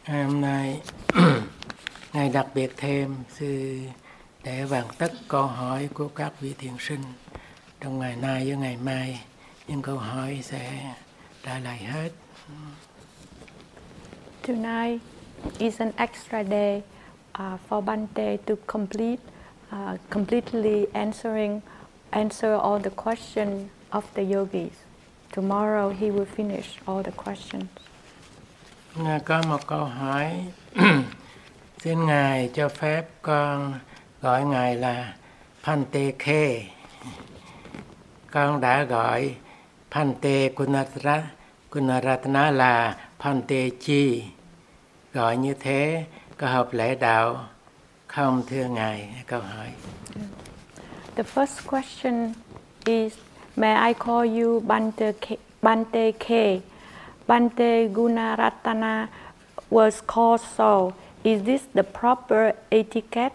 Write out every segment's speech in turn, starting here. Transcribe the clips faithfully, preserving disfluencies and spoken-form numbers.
Hôm nay Ngài đặc biệt thêm sư để hoàn tất câu hỏi của các vị thiền sinh trong ngày nay với ngày mai. Những câu hỏi sẽ trả lời hết. Tonight is an extra day uh, for Bante to complete, uh, completely answering, answer all the questions of the yogis. Tomorrow he will finish all the questions. Có một câu hỏi, xin Ngài cho phép con gọi Ngài là Bhante Khe. Con đã gọi Bhante Gunaratana là Bhante Chi. Gọi như thế có hợp lễ đạo không thưa Ngài? Câu hỏi. The first question is, may I call you Bhante Khe? Bhante Khe? Bhante Gunaratana was called so. Is this the proper etiquette?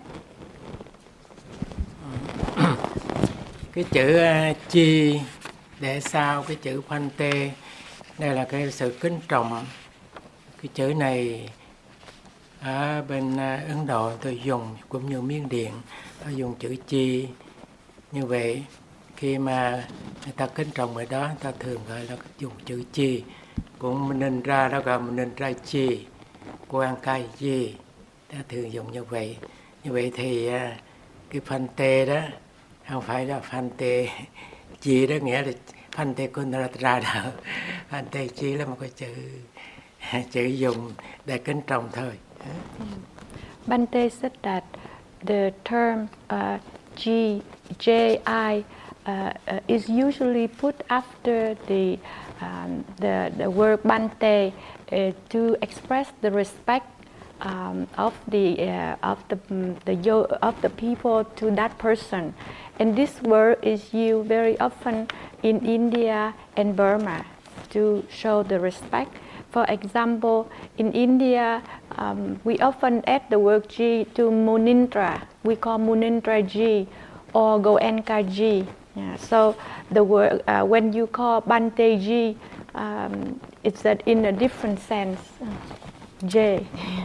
Cái chữ uh, chi để sau cái chữ Bhante, đây là cái sự kính trọng. Cái chữ này ở bên uh, Ấn Độ tôi dùng, cũng như Miến Điện tôi dùng chữ chi. Như vậy khi mà người ta kính trọng người đó, người ta thường gọi là dùng chữ chi. Cũng nên ra đó gọi mình nên ra chi, quan cai chi, ta thường dùng như vậy. Như vậy thì cái Bhante đó không phải là Bhante chi, đó nghĩa là Bhante Gunaratana đâu. Bhante chi là một cái chữ chữ dùng để kính trọng thôi. Bhante said that the term uh, G, J I uh, uh, is usually put after the Um, the, the word Bhante uh, to express the respect um, of the uh, of the the of the people to that person, and this word is used very often in India and Burma to show the respect. For example, in India, um, we often add the word G to Munindra. We call Munindra G or Goenka G. Yeah, so the word uh, when you call Bhante Ji, um, it's that in a different sense. J.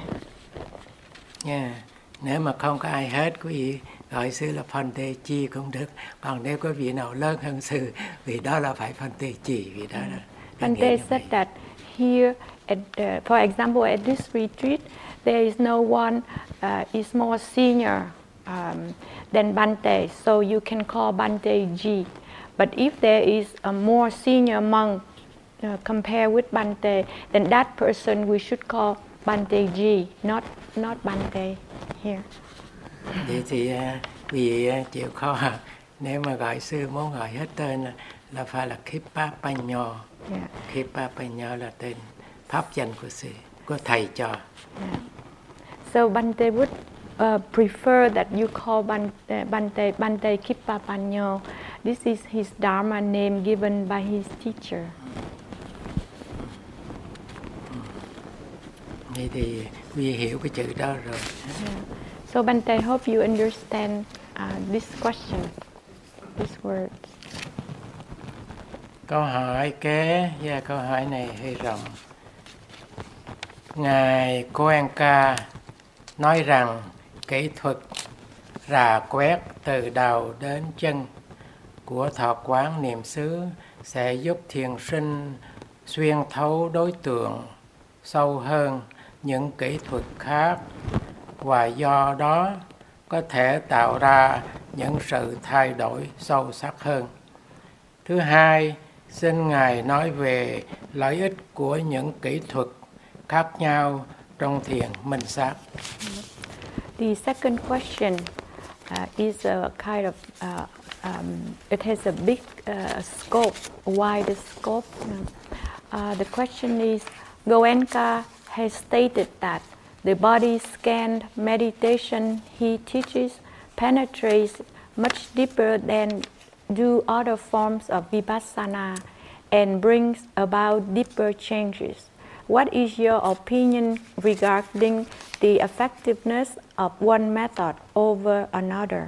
Yeah. Nếu mà không có ai hết, quý vị gọi sư là Bhante Chi cũng được. Còn nếu có vị nào lớn hơn sư, vì đó là phải Bhante Chi, vì đó là. Bhante said that here, at, uh, for example, at this retreat, there is no one uh, is more senior Um, than Bhante, so you can call Bhante Ji. But if there is a more senior monk uh, compared with Bhante, then that person we should call Bhante Ji, not not Bhante here. Vậy thì vì chịu khó, nếu mà gọi sư muốn gọi hết tên là, là phải là Khipa Panyo. Yeah. Khipa Panyo là tên pháp danh của sư, của thầy cho. Yeah. So Bhante would Uh, prefer that you call Bhante, Bhante, Bhante Khipa Panyo. This is his Dharma name given by his teacher. Vậy thì quý vị hiểu cái chữ đó rồi. Yeah. So Bhante, I hope you understand uh, this question, these words. Câu hỏi kế, yeah, câu hỏi này hơi rộng. Ngài Goenka nói rằng kỹ thuật rà quét từ đầu đến chân của thọ quán niệm xứ sẽ giúp thiền sinh xuyên thấu đối tượng sâu hơn những kỹ thuật khác, và do đó có thể tạo ra những sự thay đổi sâu sắc hơn. Thứ hai, xin Ngài nói về lợi ích của những kỹ thuật khác nhau trong thiền minh sát. The second question uh, is a kind of, uh, um, it has a big uh, scope, a wide scope. Uh, the question is, Goenka has stated that the body scan meditation he teaches penetrates much deeper than do other forms of vipassana and brings about deeper changes. What is your opinion regarding the effectiveness of one method over another?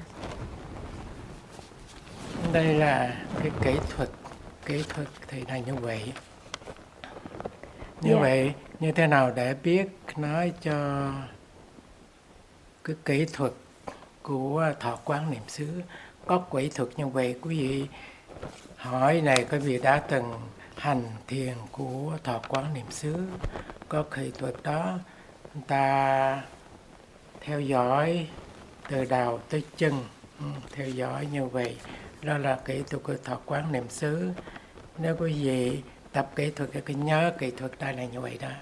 Đây là cái kỹ thuật, kỹ thuật thì là như vậy. Như yeah. vậy, như thế nào để biết nói cho cái kỹ thuật của thọ quán niệm xứ. Có kỹ thuật như vậy, quý vị hỏi này quý vị đã từng hành thiền của thọ quán niệm xứ. Có kỹ thuật đó, người ta theo dõi từ đầu tới chân, theo dõi như vậy. Đó là kỹ thuật của thọ quán niệm xứ. Nếu quý vị tập kỹ thuật thì nhớ kỹ thuật đây là như vậy đó.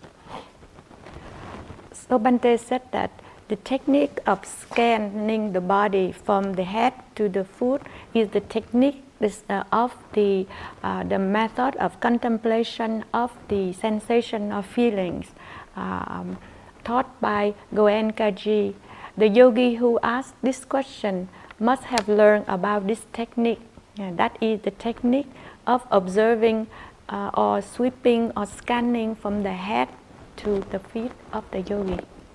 So Bhante said that the technique of scanning the body from the head to the foot is the technique of the uh, the method of contemplation of the sensation of feelings um, taught by Goenkaji. The yogi who asked this question must have learned about this technique. And that is the technique of observing uh, or sweeping or scanning from the head to the feet of the yogi.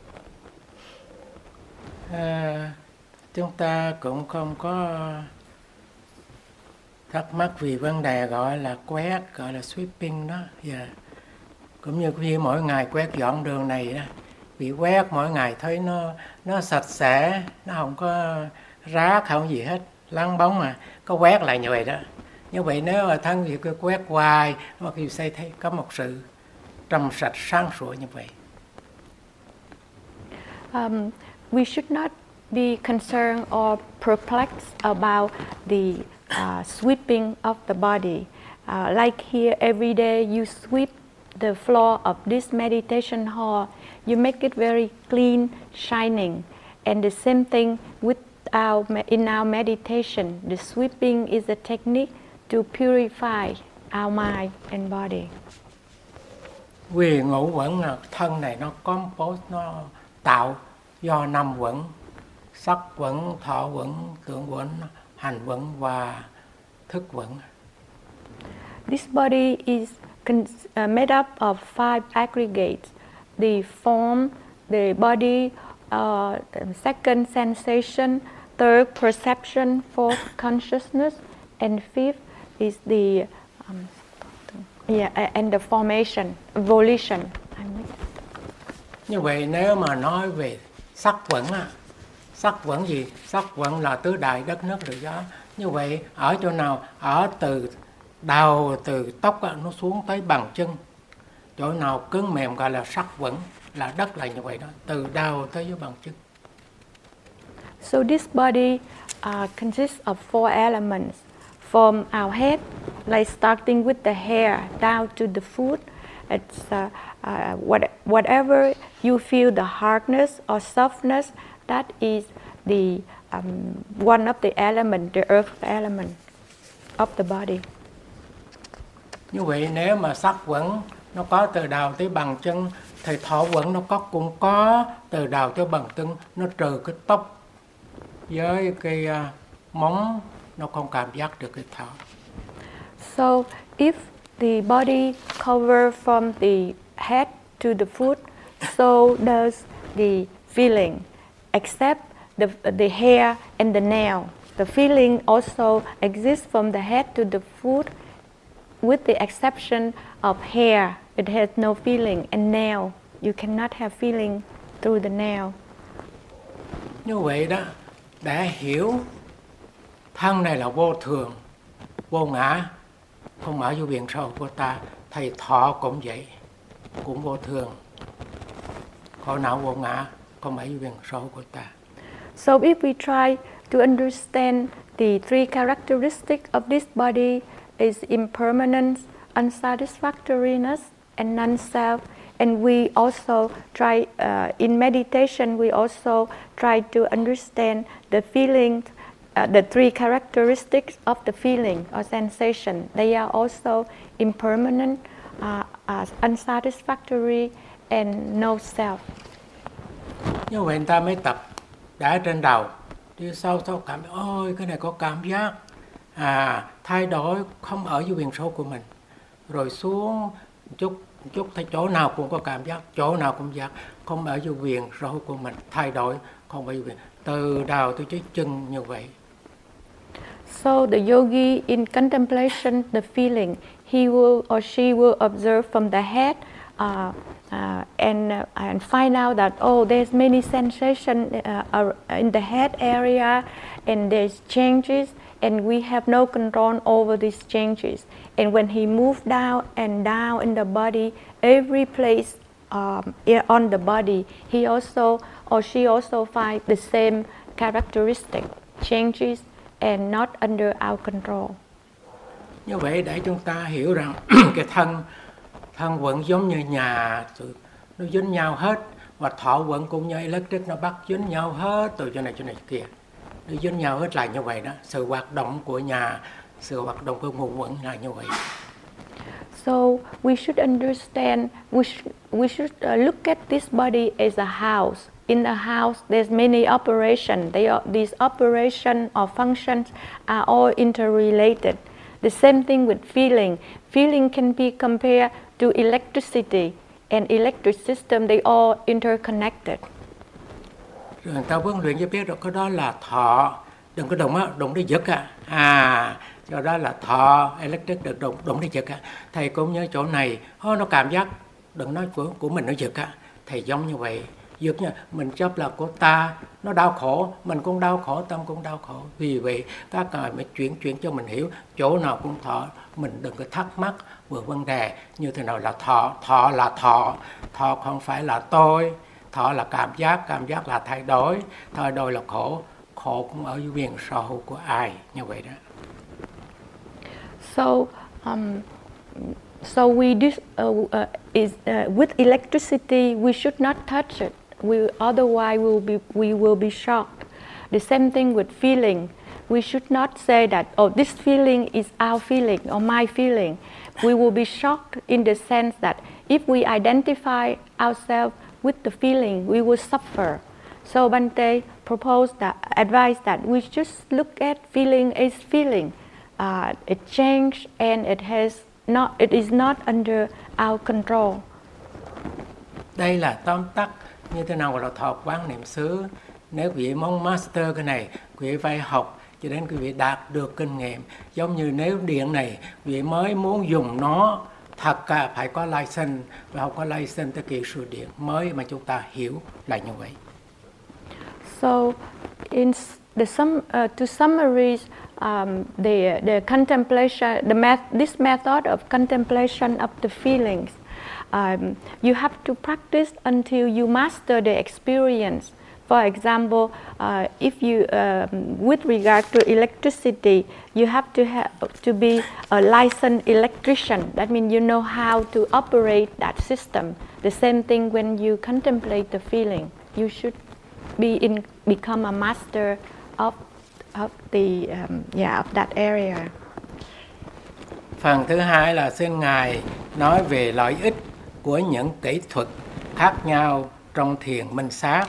À, chúng ta cũng không có thắc mắc vì vấn đề gọi là quét, gọi là sweeping đó. Yeah. Cũng như khi mỗi ngày quét dọn đường này đó, bị quét mỗi ngày thấy nó nó sạch sẽ, nó không có rác không gì hết, lắng bóng mà có quét lại như vậy đó. Như vậy nếu mà thân việc quét hoài, mà khi xây thấy có một sự trong sạch sáng sủa như vậy. Um, we should not be concerned or perplexed about the uh, sweeping of the body. Uh, like here, every day you sweep the floor of this meditation hall, you make it very clean, shining. And the same thing with our, in our meditation, the sweeping is a technique to purify our mind and body. Vì ngũ uẩn là thân này nó compose, nó tạo do năm uẩn: sắc uẩn, thọ uẩn, tưởng uẩn, hành uẩn và thức uẩn. This body is con- uh, made up of five aggregates: the form, the body, uh, second sensation, third perception, fourth consciousness, and fifth is the um, yeah, and the formation, volition. Như vậy nếu mà nói về sắc uẩn á, sắc uẩn gì? Sắc uẩn là tứ đại đất nước tự gió. Như vậy ở chỗ nào? Ở từ đầu, từ tóc á, nó xuống tới bàn chân. Chỗ nào cứng mềm gọi là sắc uẩn, là đất là như vậy đó, từ đầu tới dưới bàn chân. So this body uh, consists of four elements. From our head, like starting with the hair down to the foot, it's uh, uh, what, whatever you feel the hardness or softness, that is the um, one of the element, the earth element of the body. Như vậy nếu mà sắc uẩn nó có từ đầu tới bàn chân, thì thọ uẩn nó có cũng có từ đầu tới bàn chân, nó trừ cái tóc với cái uh, móng, nó không cảm giác được cái thọ. So if the body cover from the head to the foot, so does the feeling, except the the hair and the nail. The feeling also exists from the head to the foot, with the exception of hair. It has no feeling, and nail, you cannot have feeling through the nail. Như vậy đó, để hiểu thân này là vô thường, vô ngã, không ở vô biển sâu của ta, thầy thọ cũng vậy, cũng vô thường, khổ não vô ngã, không ở vô biển sâu của ta. So if we try to understand the three characteristics of this body is impermanence, unsatisfactoriness, and non-self, and we also try, uh, in meditation, we also try to understand the feeling, uh, the three characteristics of the feeling or sensation. They are also impermanent, uh, uh, unsatisfactory, and no self. Như vậy người ta mới tập đã trên đầu, đi sâu sâu cảm, ôi cái này có cảm giác, à thay đổi không ở dưới biển sâu của mình, rồi xuống chút chút thấy chỗ nào cũng có cảm giác, chỗ nào cũng giác, không ở dưới biển sâu của mình, thay đổi không ở dưới biển, từ đầu tới dưới chân như vậy. So the yogi in contemplation, the feeling, he will or she will observe from the head uh, uh, and uh, and find out that oh, there's many sensations uh, in the head area, and there's changes, and we have no control over these changes. And when he moved down and down in the body, every place um, on the body, he also or she also find the same characteristic changes and not under our control. Như vậy để chúng ta hiểu rằng cái thân thân vẫn giống như nhà, nó dính nhau hết, và thọ vẫn cũng như electric, nó bắt dính nhau hết từ chỗ này chỗ này kia, nó dính nhau hết là như vậy đó. Sự hoạt động của nhà, sự hoạt động của nguồn vẫn là như vậy. So we should understand, we should, we should uh, look at this body as a house. In a house, there's many operations. They are, these operations or functions are all interrelated. The same thing with feeling. Feeling can be compared to electricity, and electric system, they all interconnected. Rồi người ta huấn luyện cho biết rồi, cái đó là thọ, đừng có đụng á, đụng để giật à. À, cho đó là thọ, electric được đụng, đụng để giật à. Thầy cũng nhớ chỗ này, oh, nó cảm giác, đừng nói của, của mình nó giật à. Thầy giống như vậy. Dược nha, mình chấp là của ta, nó đau khổ, mình cũng đau khổ, tâm cũng đau khổ. Vì vậy, các ngài mới chuyển chuyển cho mình hiểu, chỗ nào cũng thọ, mình đừng có thắc mắc về vấn đề như thế nào là thọ. Thọ là thọ, thọ không phải là tôi, thọ là cảm giác, cảm giác là thay đổi, thay đổi là khổ, khổ cũng ở quyền sở hữu của ai, như vậy đó. So, um, so we do, uh, uh, is, uh, with electricity, we should not touch it. We, otherwise, we will be we will be shocked. The same thing with feeling. We should not say that oh, this feeling is our feeling or my feeling. We will be shocked in the sense that if we identify ourselves with the feeling, we will suffer. So Bhante proposed that advice that we just look at feeling as feeling. Uh, it changes and it has not. It is not under our control. Đây là tóm tắt như thế nào là thọ quán niệm xứ. Nếu quý vị muốn master cái này, quý vị phải học cho đến quý vị đạt được kinh nghiệm. Giống như nếu điện này, quý vị mới muốn dùng nó, thật cả phải có license, và không có license tới kỹ sư điện mới mà chúng ta hiểu là như vậy. So, in the sum, uh, to summarize um, the the contemplation, the math, this method of contemplation of the feelings. Um, you have to practice until you master the experience. For example, uh, if you, um, with regard to electricity, you have to have to be a licensed electrician. That means you know how to operate that system. The same thing when you contemplate the feeling, you should be in become a master of of the um, yeah of that area. Phần thứ hai là xin Ngài nói về lợi ích của những kỹ thuật khác nhau trong thiền minh sát.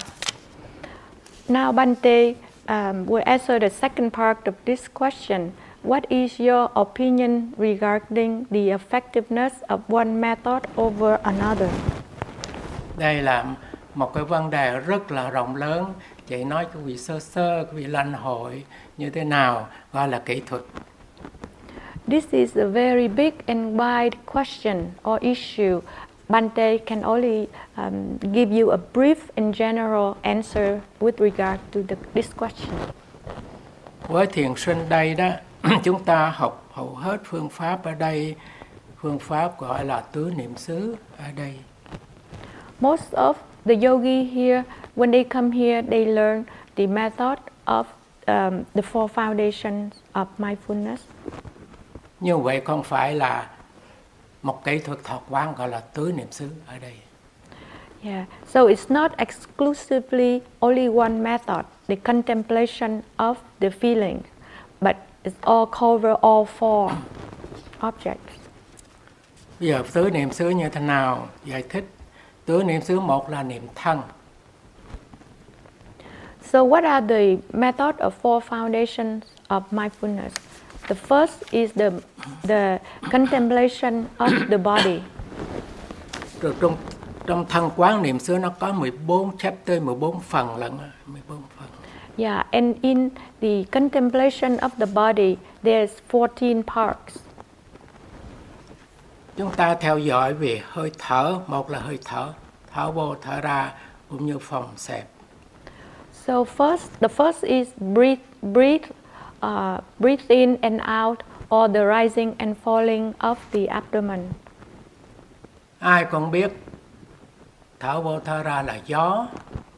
Now Bhante um, will answer the second part of this question. What is your opinion regarding the effectiveness of one method over another? Đây là một cái vấn đề rất là rộng lớn. Chị nói quý vị sơ sơ, quý vị lãnh hội như thế nào gọi là kỹ thuật. This is a very big and wide question or issue. Bhante can only um, give you a brief and general answer with regard to the, this question. Với thiền sinh đây đó, chúng ta học hầu hết phương pháp ở đây, phương pháp gọi là tứ niệm xứ ở đây. Most of the yogi here, when they come here, they learn the method of um, the four foundations of mindfulness. Như vậy không phải là một kỹ thuật thọ quán gọi là tứ niệm xứ ở đây. Yeah, so it's not exclusively only one method, the contemplation of the feeling, but it's all cover all four objects. Bây giờ tứ niệm xứ như thế nào? Giải thích. Tứ niệm xứ một là niệm thân. So what are the method of four foundations of mindfulness? The first is the the contemplation of the body. Rồi trong trong thân quán niệm xứ nó có mười bốn chapter, mười bốn phần lận, mười bốn phần. Yeah, and in the contemplation of the body, there's fourteen parts. chúng ta theo dõi về hơi thở, một là hơi thở, thở vô thở ra cũng như phòng xẹp. So first, the first is breathe, breathe, uh, breathe in and out, or the rising and falling of the abdomen. Ai cũng biết thở vô thở ra là gió.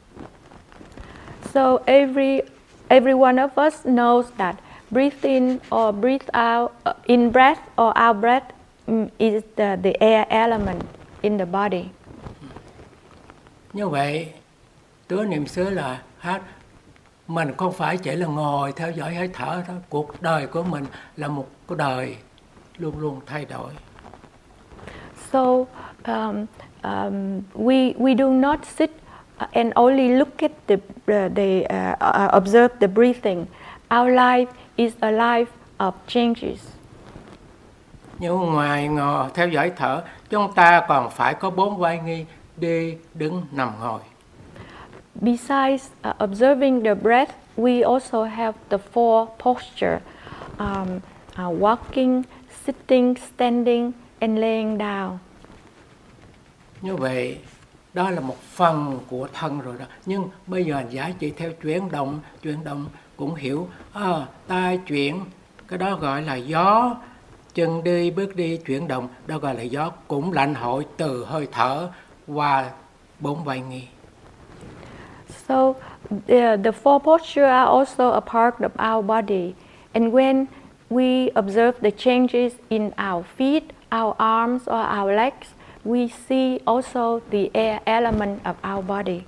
So every every one of us knows that breathe in or breathe out, uh, in breath or out breath um, is the, the air element in the body. Như vậy, tứ niệm xứ là hát. Mình không phải chỉ là ngồi theo dõi hơi thở đó. Cuộc đời của mình là một cuộc đời luôn luôn thay đổi. So um, um, we we do not sit and only look at the uh, the uh, uh, observe the breathing. Our life is a life of changes. Nhưng ngoài ngồi theo dõi thở, chúng ta còn phải có bốn vai nghi: đi, đứng, nằm, ngồi. Besides uh, observing the breath, we also have the four posture: um, uh, walking, sitting, standing, and laying down. Như vậy, đó là một phần của thân rồi đó. Nhưng bây giờ hành giả chỉ theo chuyển động, chuyển động cũng hiểu, à, tay chuyển, cái đó gọi là gió, chân đi, bước đi, chuyển động, đó gọi là gió, cũng lãnh hội từ hơi thở qua bốn vai nghi. So the, the four postures are also a part of our body. And when we observe the changes in our feet, our arms, or our legs, we see also the air element of our body.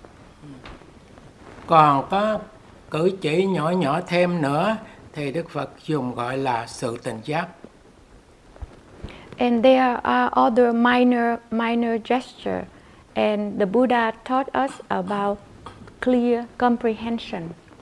Còn có cử chỉ nhỏ nhỏ thêm nữa thì Đức Phật dùng gọi là sự tỉnh giác. And there are other minor minor gesture, and the Buddha taught us about clear comprehension.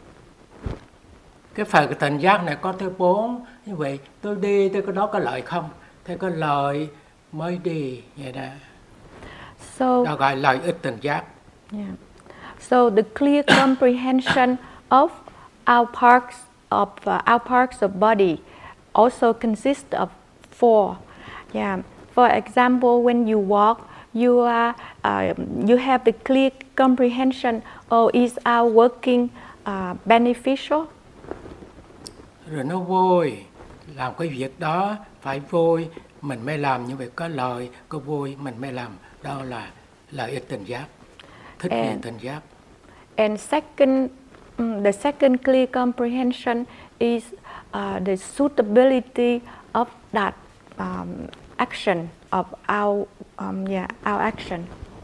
Cái phần tỉnh giác này có tới bốn. Như vậy tôi đi, tôi có đó có lợi không? Thế có lợi mới đi vậy đó. So đó gọi lợi ích tỉnh giác. Yeah. So the clear comprehension of our parts of uh, our parts of body also consists of four. Yeah. For example, when you walk, you are uh, you have the clear comprehension. Oh, is our working uh, beneficial? Rồi nó vui, làm cái việc đó phải vui, mình mới làm, như vậy có lợi, có vui, mình mới làm. Đó là lợi ích tỉnh giác, thích niệm tỉnh giác. And second, um, the second clear comprehension is uh, the suitability of that um, action of our um, yeah our action.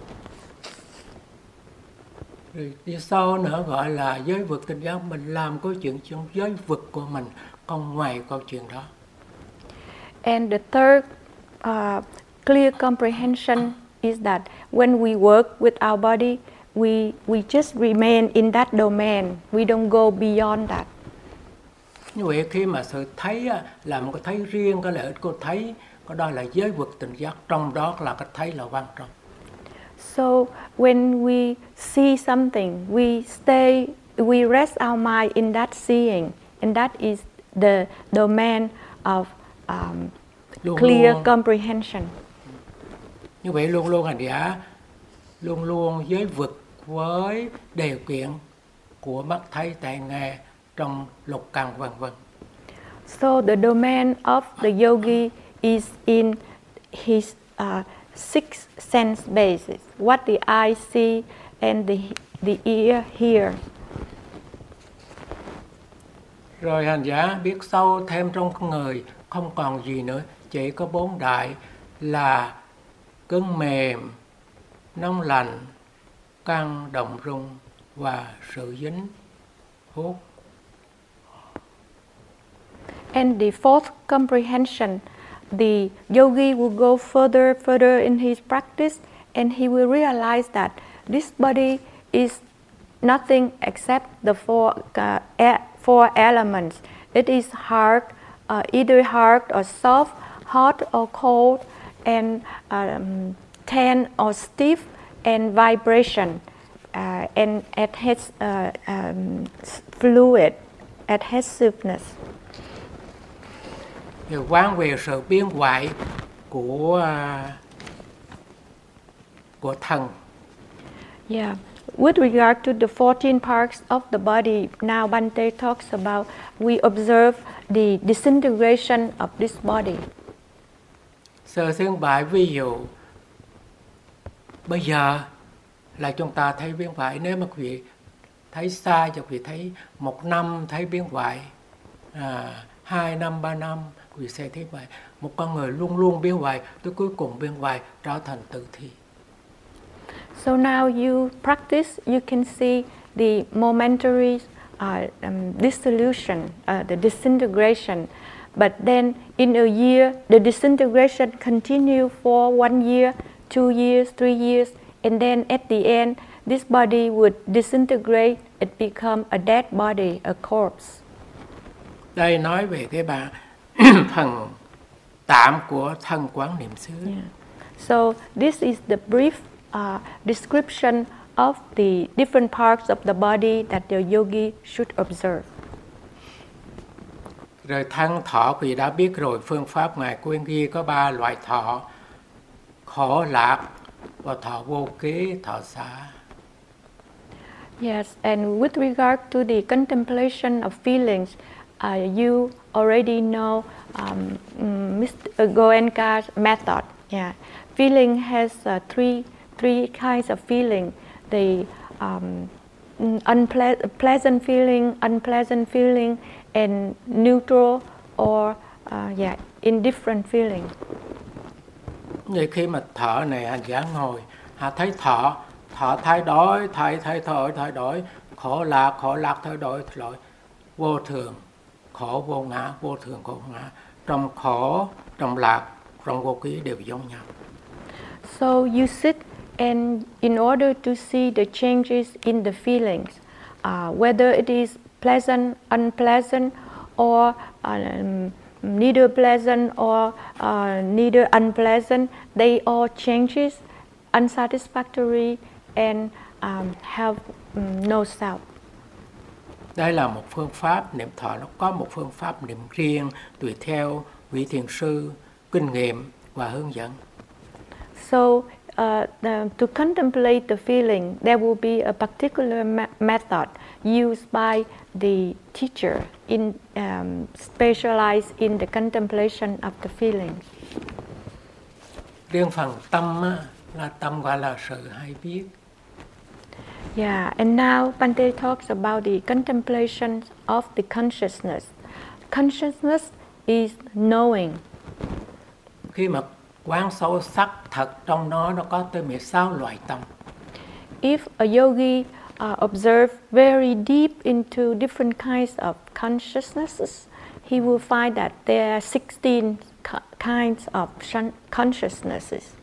Rồi đi sau nữa gọi là giới vực tỉnh giác, mình làm câu chuyện trong giới vực của mình, còn ngoài câu chuyện đó. And the third uh, clear comprehension is that when we work with our body, we we just remain in that domain. We don't go beyond that. Như vậy khi mà sự thấy là một cái thấy riêng, cái lợi ích của thấy, có đó là giới vực tỉnh giác, trong đó là cái thấy là quan trọng. So when we see something, we stay, we rest our mind in that seeing, and that is the domain of um, luôn clear luôn, comprehension. Như vậy luôn luôn hành giả luôn luôn giới vực với điều kiện của mắt thấy tai nghe trong lục căn vân vân. So the domain of the yogi is in his uh, six sense bases: what the eye see and the the ear hear. Rồi hành giả biết sâu thêm trong con người không còn gì nữa, chỉ có bốn đại là cứng mềm, nóng lạnh, căng động rung và sự dính hút. And the fourth comprehension, the yogi will go further, further in his practice, and he will realize that this body is nothing except the four uh, e- four elements. It is hard, uh, either hard or soft, hot or cold, and um, tense or stiff, and vibration, uh, and it has uh, um, fluid, adhesiveness. Thì quán về sự biến hoại của của thân. Yeah. With regard to the fourteen parts of the body, now Bante talks about we observe the disintegration of this body. Sơ xương bài ví dụ bây giờ là chúng ta thấy biến hoại. Nếu mà quý vị thấy xa cho quý vị thấy một năm thấy biến hoại, à, hai năm, ba năm quý vị sẽ thấy vậy. Một con người luôn luôn biến hoại, tới cuối cùng biến hoại trở thành tử thi. So now you practice, you can see the momentary uh, um, dissolution, uh, the disintegration. But then in a year, the disintegration continue for one year, two years, three years, and then at the end, this body would disintegrate, it become a dead body, a corpse. Đây nói về cái bà phần tạm của thân quán niệm xứ. Yeah. So this is the brief uh, description of the different parts of the body that the yogi should observe. Rồi thân thọ quý vị đã biết rồi, phương pháp Ngài Quyên ghi có ba loại thọ: khổ lạc và thọ vô ký, thọ xả. Yes, and with regard to the contemplation of feelings, uh, you already know um, Mister Goenka's method. Yeah, feeling has uh, three three kinds of feeling: the um, unple- pleasant feeling, unpleasant feeling, and neutral or uh, yeah, indifferent feeling. Vậy khi mà thọ này hành giả ngồi, hạ thấy thọ, thọ thay đổi, thay thay đổi, thay đổi, khổ lạc, khổ lạc thay đổi, thay đổi, vô thường, khổ vô ngã, vô thường khổ ngã, trong khổ, trong lạc, trong vô ký đều giống nhau. So you sit, and in order to see the changes in the feelings, uh, whether it is pleasant, unpleasant, or um, neither pleasant or uh, neither unpleasant, they all changes, unsatisfactory, and um, have um, no self. Đây là một phương pháp niệm thọ, nó có một phương pháp niệm riêng tùy theo vị thiền sư, kinh nghiệm và hướng dẫn. So uh, the, to contemplate the feeling, there will be a particular ma- method used by the teacher in um, specialized in the contemplation of the feelings. Riêng phần tâm á, là tâm gọi là sự hay biết. Yeah, and now Bante talks about the contemplation of the consciousness. Consciousness is knowing. Khi mà quán sâu sắc thật trong nó, nó có tới mười sáu loại tâm. If a yogi uh, observe very deep into different kinds of consciousnesses, he will find that there are sixteen kinds of consciousnesses.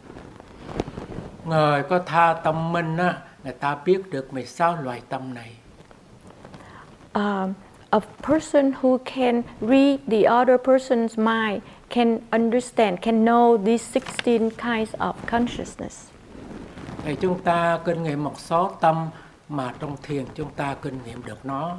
Người có tha tâm minh á, người ta biết được mười sáu loại tâm này. Um, a person who can read the other person's mind can understand, can know these sixteen kinds of consciousness. Thì chúng ta kinh nghiệm một số tâm mà trong thiền chúng ta kinh nghiệm được nó.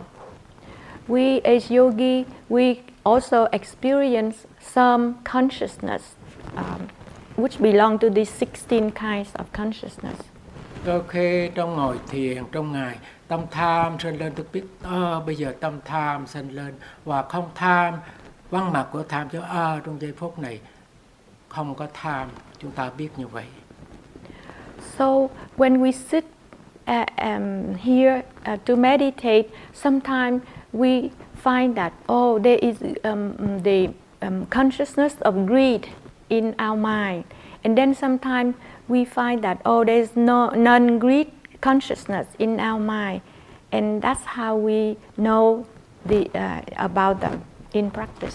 We as yogi, we also experience some consciousness, um, which belong to these sixteen kinds of consciousness. Đôi khi trong ngồi thiền, trong ngày, tâm tham sinh lên, tôi biết, à, bây giờ tâm tham sinh lên, và không tham, vắng mặt của tham cho à, trong giây phút này không có tham, chúng ta biết như vậy. So when we sit uh, um, here uh, to meditate, sometimes we find that oh, there is um, the um, consciousness of greed in our mind, and then sometimes we find that oh, there is no non-greed consciousness in our mind, and that's how we know the uh, about them in practice.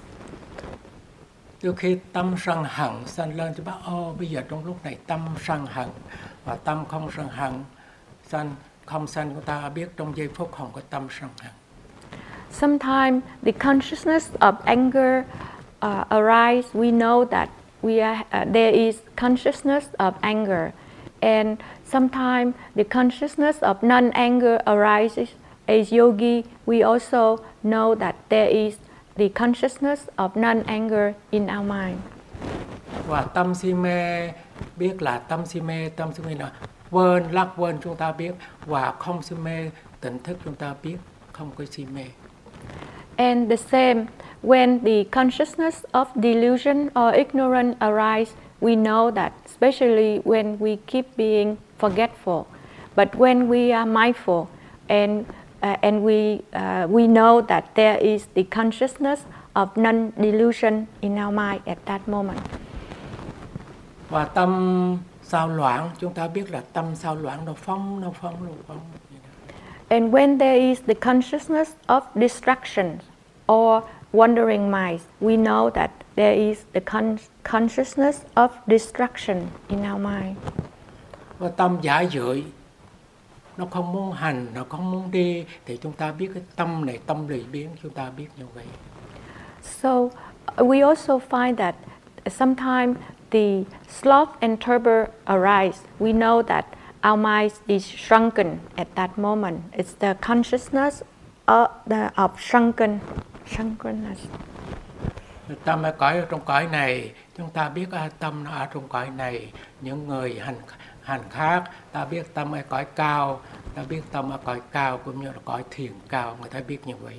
Đôi khi tâm sân hận sanh lên, chúng ta ô bây giờ trong lúc này tâm sân hận và tâm không sân hận sanh không sanh, chúng ta biết trong giây phút không có tâm sân hận. Sometimes the consciousness of anger uh, arise. We know that we are, uh, there is consciousness of anger, and sometimes the consciousness of non-anger arises. As yogi, we also know that there is the consciousness of non-anger in our mind. Và tâm si mê biết là tâm si mê, tâm si mê là quên, lắc quên chúng ta biết, và không si mê, tỉnh thức chúng ta biết, không có si mê. And the same, when the consciousness of delusion or ignorance arise, we know that, especially when we keep being forgetful. But when we are mindful and uh, and we uh, we know that there is the consciousness of non-delusion in our mind at that moment. Và tâm sao loãng, chúng ta biết là tâm sao loãng, nó phóng, nó phóng, nó phóng. And when there is the consciousness of distraction or wandering minds, we know that there is the con- consciousness of distraction in our mind. Và tâm giả dưỡi, nó không muốn hành, nó không muốn đi, thì chúng ta biết cái tâm này, tâm lười biếng, chúng ta biết như vậy. So we also find that sometimes the sloth and torpor arise. We know that our mind is shrunken at that moment. It's the consciousness of, the, of shrunken, shrunken. Tâm ở cõi trong cõi này, chúng ta biết à, tâm nó ở trong cõi này. Những người hành hành khác, ta biết tâm ở cõi cao, ta biết tâm ở cõi cao cũng như là cõi thiền cao, người ta biết như vậy.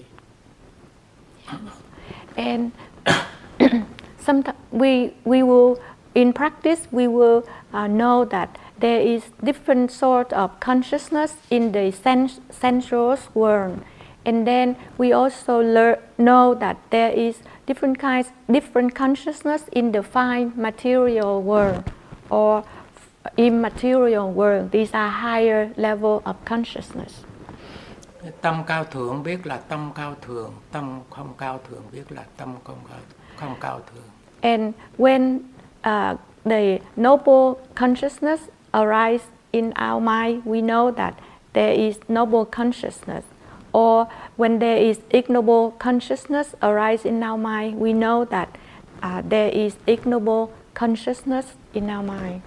And sometimes we we will in practice we will uh, know that there is different sort of consciousness in the sens- sensuous world, and then we also learn know that there is different kinds different consciousness in the fine material world or immaterial world. These are higher level of consciousness. Tâm cao thượng biết là tâm cao thượng, tâm không cao thượng biết là tâm không cao, không cao thượng. And when uh, the noble consciousness arises in our mind, we know that there is noble consciousness. Or when there is ignoble consciousness arise in our mind, we know that uh, there is ignoble consciousness in our mind.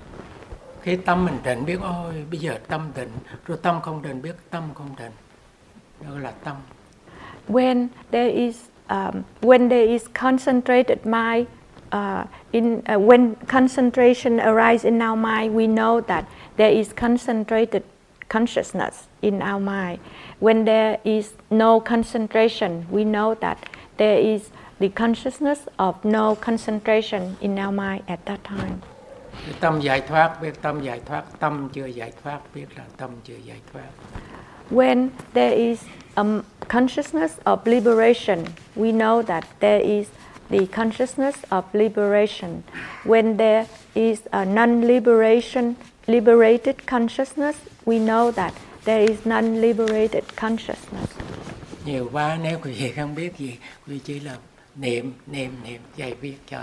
Khi tâm mình định biết ôi bây giờ tâm định, rồi tâm không định biết tâm không định, đó là tâm. When there is um, when there is concentrated mind uh, in uh, when concentration arises in our mind, we know that there is concentrated consciousness in our mind. When there is no concentration, we know that there is the consciousness of no concentration in our mind at that time. Tâm giải thoát biết tâm giải thoát, tâm chưa giải thoát biết là tâm chưa giải thoát. When there is a consciousness of liberation, we know that there is the consciousness of liberation. When there is a non-liberation, liberated consciousness, we know that there is non-liberated consciousness. Nhiều quá, nếu quý vị không biết gì, quý vị chỉ là niệm, niệm, niệm, dạy viết cho.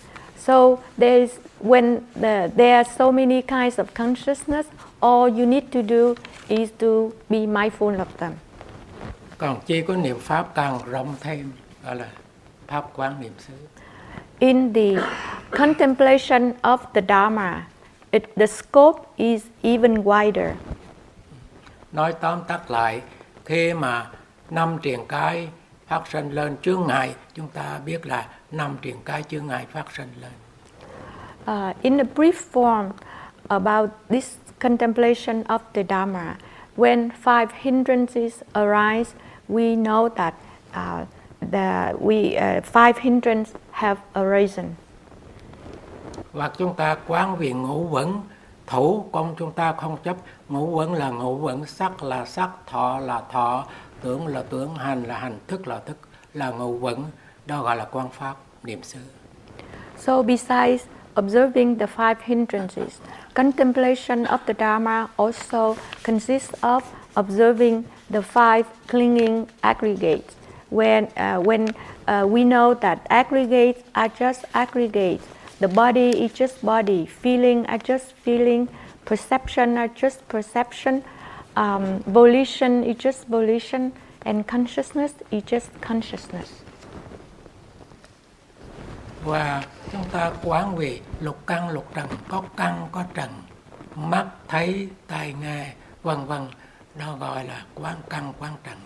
So there is when the, there are so many kinds of consciousness, all you need to do is to be mindful of them. Còn chỉ có niệm pháp càng rộng thêm, gọi là pháp quán niệm xứ. In the contemplation of the Dharma, it, the scope is even wider. Nói tóm tắt lại, khi mà năm triền cái phát sinh lên chướng ngại, chúng ta biết là năm triền cái chướng ngại phát sinh lên. Uh, in a brief form about this contemplation of the Dharma, when five hindrances arise, we know that uh, the we uh, five hindrances have arisen. Hoặc chúng ta quán vì ngũ uẩn thủ, con chúng ta không chấp ngũ uẩn là ngũ uẩn, sắc là sắc, thọ là thọ, tưởng là tưởng, hành là hành, thức là thức, là ngũ uẩn, đó gọi là quan pháp niệm xứ. So besides observing the five hindrances, contemplation of the Dharma also consists of observing the five clinging aggregates. When uh, when uh, we know that aggregates are just aggregates, the body is just body, feeling are just feeling, perception are just perception, um, volition is just volition, and consciousness is just consciousness. Và chúng ta quán về lục căn lục trần, có căn có trần, mắt thấy, tai nghe, vân vân, đó gọi là quán căn quán trần.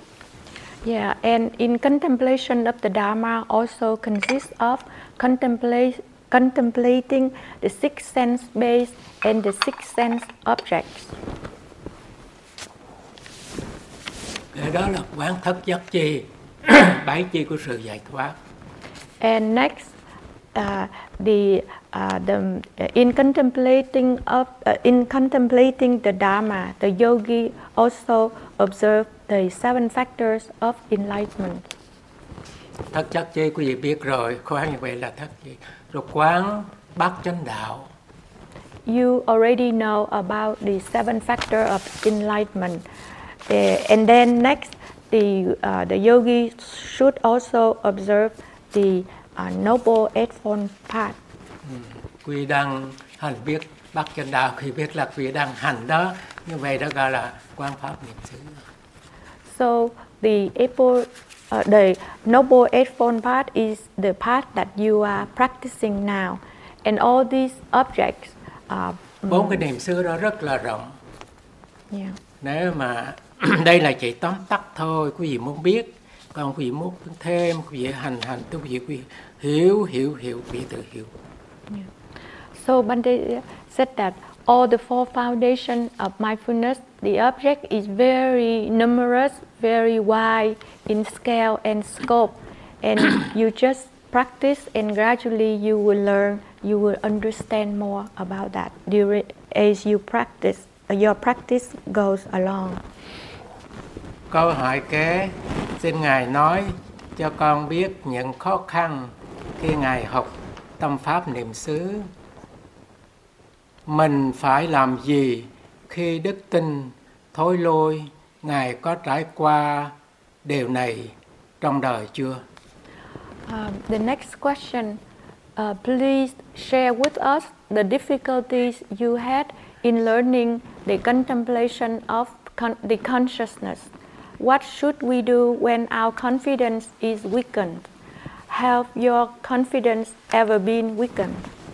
Yeah, and in contemplation of the Dharma also consists of contemplate, contemplating the six sense base and the six sense objects. Cái đó là quán thất giác chi, bảy chi của sự giải thoát. And next, uh, the uh, the uh, in contemplating of uh, in contemplating the Dharma, the yogi also observe the seven factors of enlightenment. Thất giác chi quý vị biết rồi, quán như vậy là thất chi. Rồi quán bát chánh đạo. You already know about the seven factors of enlightenment. Uh, and then next, the uh, the yogi should also observe the uh, noble eightfold path. Ừ. Quý đang hành biết bát chánh đạo, khi biết là quý đang hành đó, như vậy đó gọi là quán pháp niệm xứ. So the able, uh, the noble eightfold path is the path that you are practicing now, and all these objects. Uh, Bốn cái niệm xứ đó rất là rộng. Yeah. Nếu mà đây là chỉ tóm tắt thôi, quý vị muốn biết, còn quý vị muốn thêm, quý vị hành hành, quý vị, quý vị hiểu, hiểu, hiểu, quý vị tự hiểu. Yeah. So Bhante said that all the four foundations of mindfulness, the object is very numerous, very wide in scale and scope, and you just practice, and gradually you will learn, you will understand more about that during as you practice. Your practice goes along. Câu hỏi kế, xin Ngài nói cho con biết những khó khăn khi Ngài học tâm pháp niệm xứ. Mình phải làm gì khi đức tin thối lui? Ngài có trải qua điều này trong đời chưa? Um, the next question, uh, please share with us the difficulties you had in learning the contemplation of con- the consciousness. What should we do when our confidence is weakened? Have your confidence ever been weakened?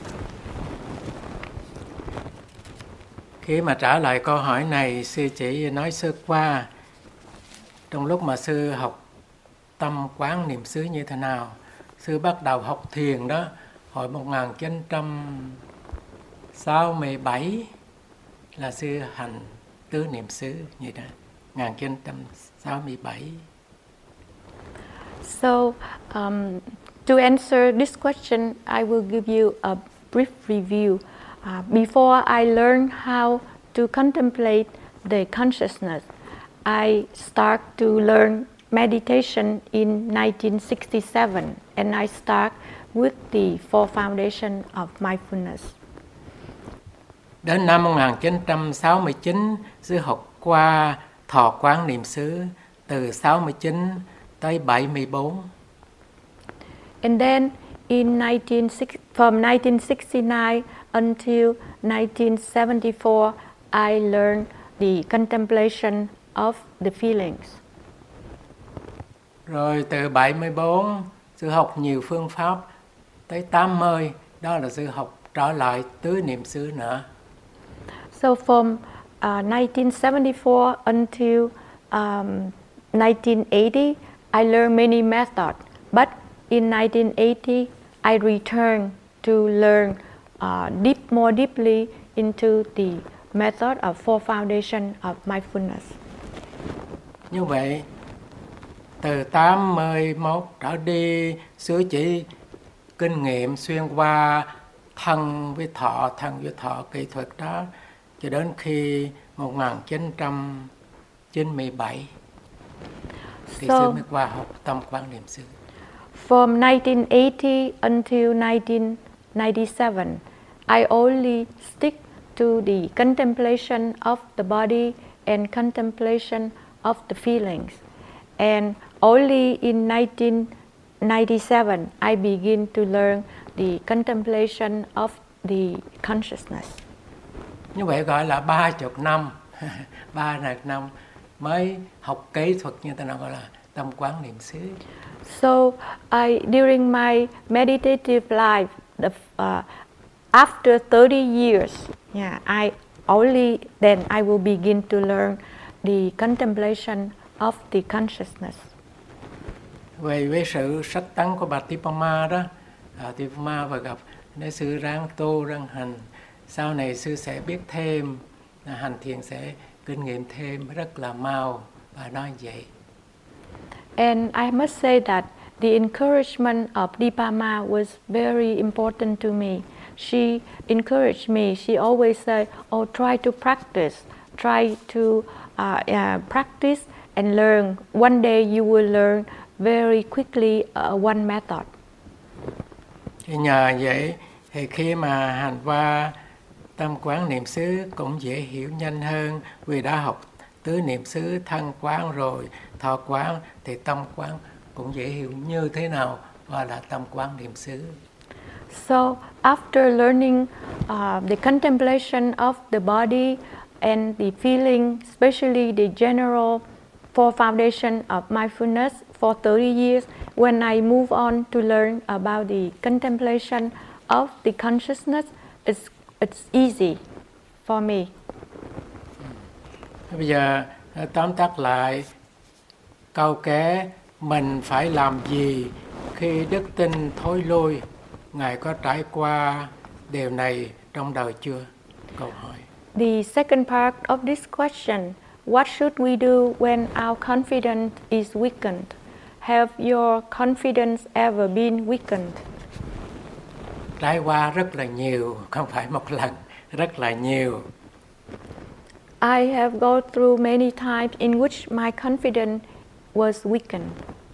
Khi mà trả lời câu hỏi này, sư chỉ nói sơ qua trong lúc mà sư học tâm quán niệm xứ như thế nào. Sư bắt đầu học thiền đó hồi một nghìn chín trăm sáu mươi bảy là sư hành tứ niệm xứ như đó, một nghìn chín trăm sáu mươi bảy. So, um, to answer this question, I will give you a brief review. Uh, before I learned how to contemplate the consciousness, I start to learn meditation in nineteen sixty-seven, and I start with the four foundations of mindfulness. Đến năm một nghìn chín trăm sáu mươi chín, sư học qua thọ quán niệm xứ từ sáu mươi chín tới bảy mươi bốn. And then in nineteen, from nineteen sixty-nine until nineteen seventy-four, I learned the contemplation of the feelings. Rồi từ bảy mươi bốn, sư học nhiều phương pháp tới tám mươi, đó là sư học trở lại tứ niệm xứ nữa. So from uh, nineteen seventy-four until um, nineteen eighty, I learned many methods. But in nineteen eighty, I returned to learn uh, deep, more deeply into the method of four foundations of mindfulness. Như vậy, từ tám mươi mốt trở đi, sư chỉ kinh nghiệm xuyên qua thân với thọ, thân với thọ kỹ thuật đó, cho đến khi một nghìn chín trăm chín mươi bảy thì So, sư mới qua học tâm quán niệm xứ. From nineteen eighty until nineteen ninety-seven, I only stick to the contemplation of the body and contemplation of the feelings. And only in nineteen ninety-seven, I begin to learn the contemplation of the consciousness. Như vậy gọi là ba chục năm, ba chục năm mới học kỹ thuật như thế nào gọi là tâm quán niệm xứ. So, I during my meditative life, the, uh, after thirty years, yeah, I only then I will begin to learn the contemplation of the consciousness. Về với sự sách tấn của bà Tipama đó, à, Tipama và gặp Nếu sư ráng tu ráng hành, sau này sư sẽ biết thêm, hành thiền sẽ kinh nghiệm thêm rất là mau, và nói vậy. And I must say that the encouragement of Dipa Ma was very important to me. She encouraged me. She always said, "Oh, try to practice, try to uh, uh, practice and learn. One day you will learn very quickly uh, one method." Thì nhờ vậy thì khi mà hành qua tâm quán niệm xứ cũng dễ hiểu nhanh hơn, vì đã học tứ niệm xứ, thân quán rồi thọ quán, thì tâm quán cũng dễ hiểu như thế nào và là tâm quán niệm xứ. So after learning uh, the contemplation of the body and the feeling, especially the general four foundation of mindfulness for thirty years, when I move on to learn about the contemplation of the consciousness, it's, it's easy for me. Bây giờ tóm tắt lại câu kế, mình phải làm gì khi đức tin thối lui? Ngài có trải qua điều này trong đời chưa? Câu hỏi. The second part of this question, what should we do when our confidence is weakened? Have your confidence ever been weakened? Trải qua rất là nhiều, không phải một lần, rất là nhiều. I have gone through many times in which my confidence was weakened.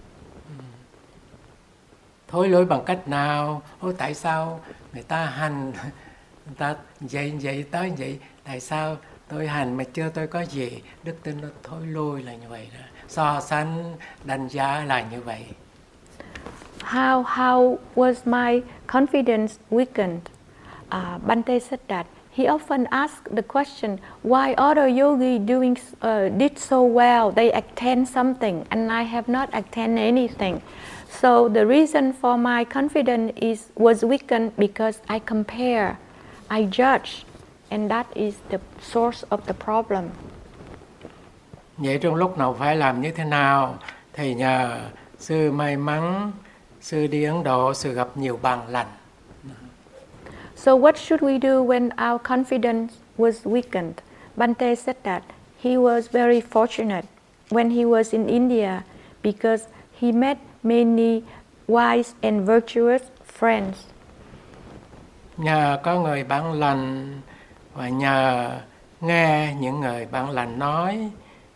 Thối lui bằng cách nào? Ôi, tại sao người ta hành, người ta vậy vậy tới vậy, tại sao tôi hành mà chưa tôi có gì? Đức tin nó thối lui là như vậy đó. So sánh, đánh giá là như vậy. How how was my confidence weakened? Uh, Bante said that he often asked the question, why other yogi doing uh, did so well? They attain something, and I have not attained anything. So the reason for my confidence is was weakened because I compare, I judge, and that is the source of the problem. Vậy trong lúc nào phải làm như thế nào? Thì nhờ sư may mắn, sư đi Ấn Độ, sư gặp nhiều bằng lành. So what should we do when our confidence was weakened? Bante said that he was very fortunate when he was in India because he met many wise and virtuous friends. Nhờ có người bạn lành và nhờ nghe những người bạn lành nói,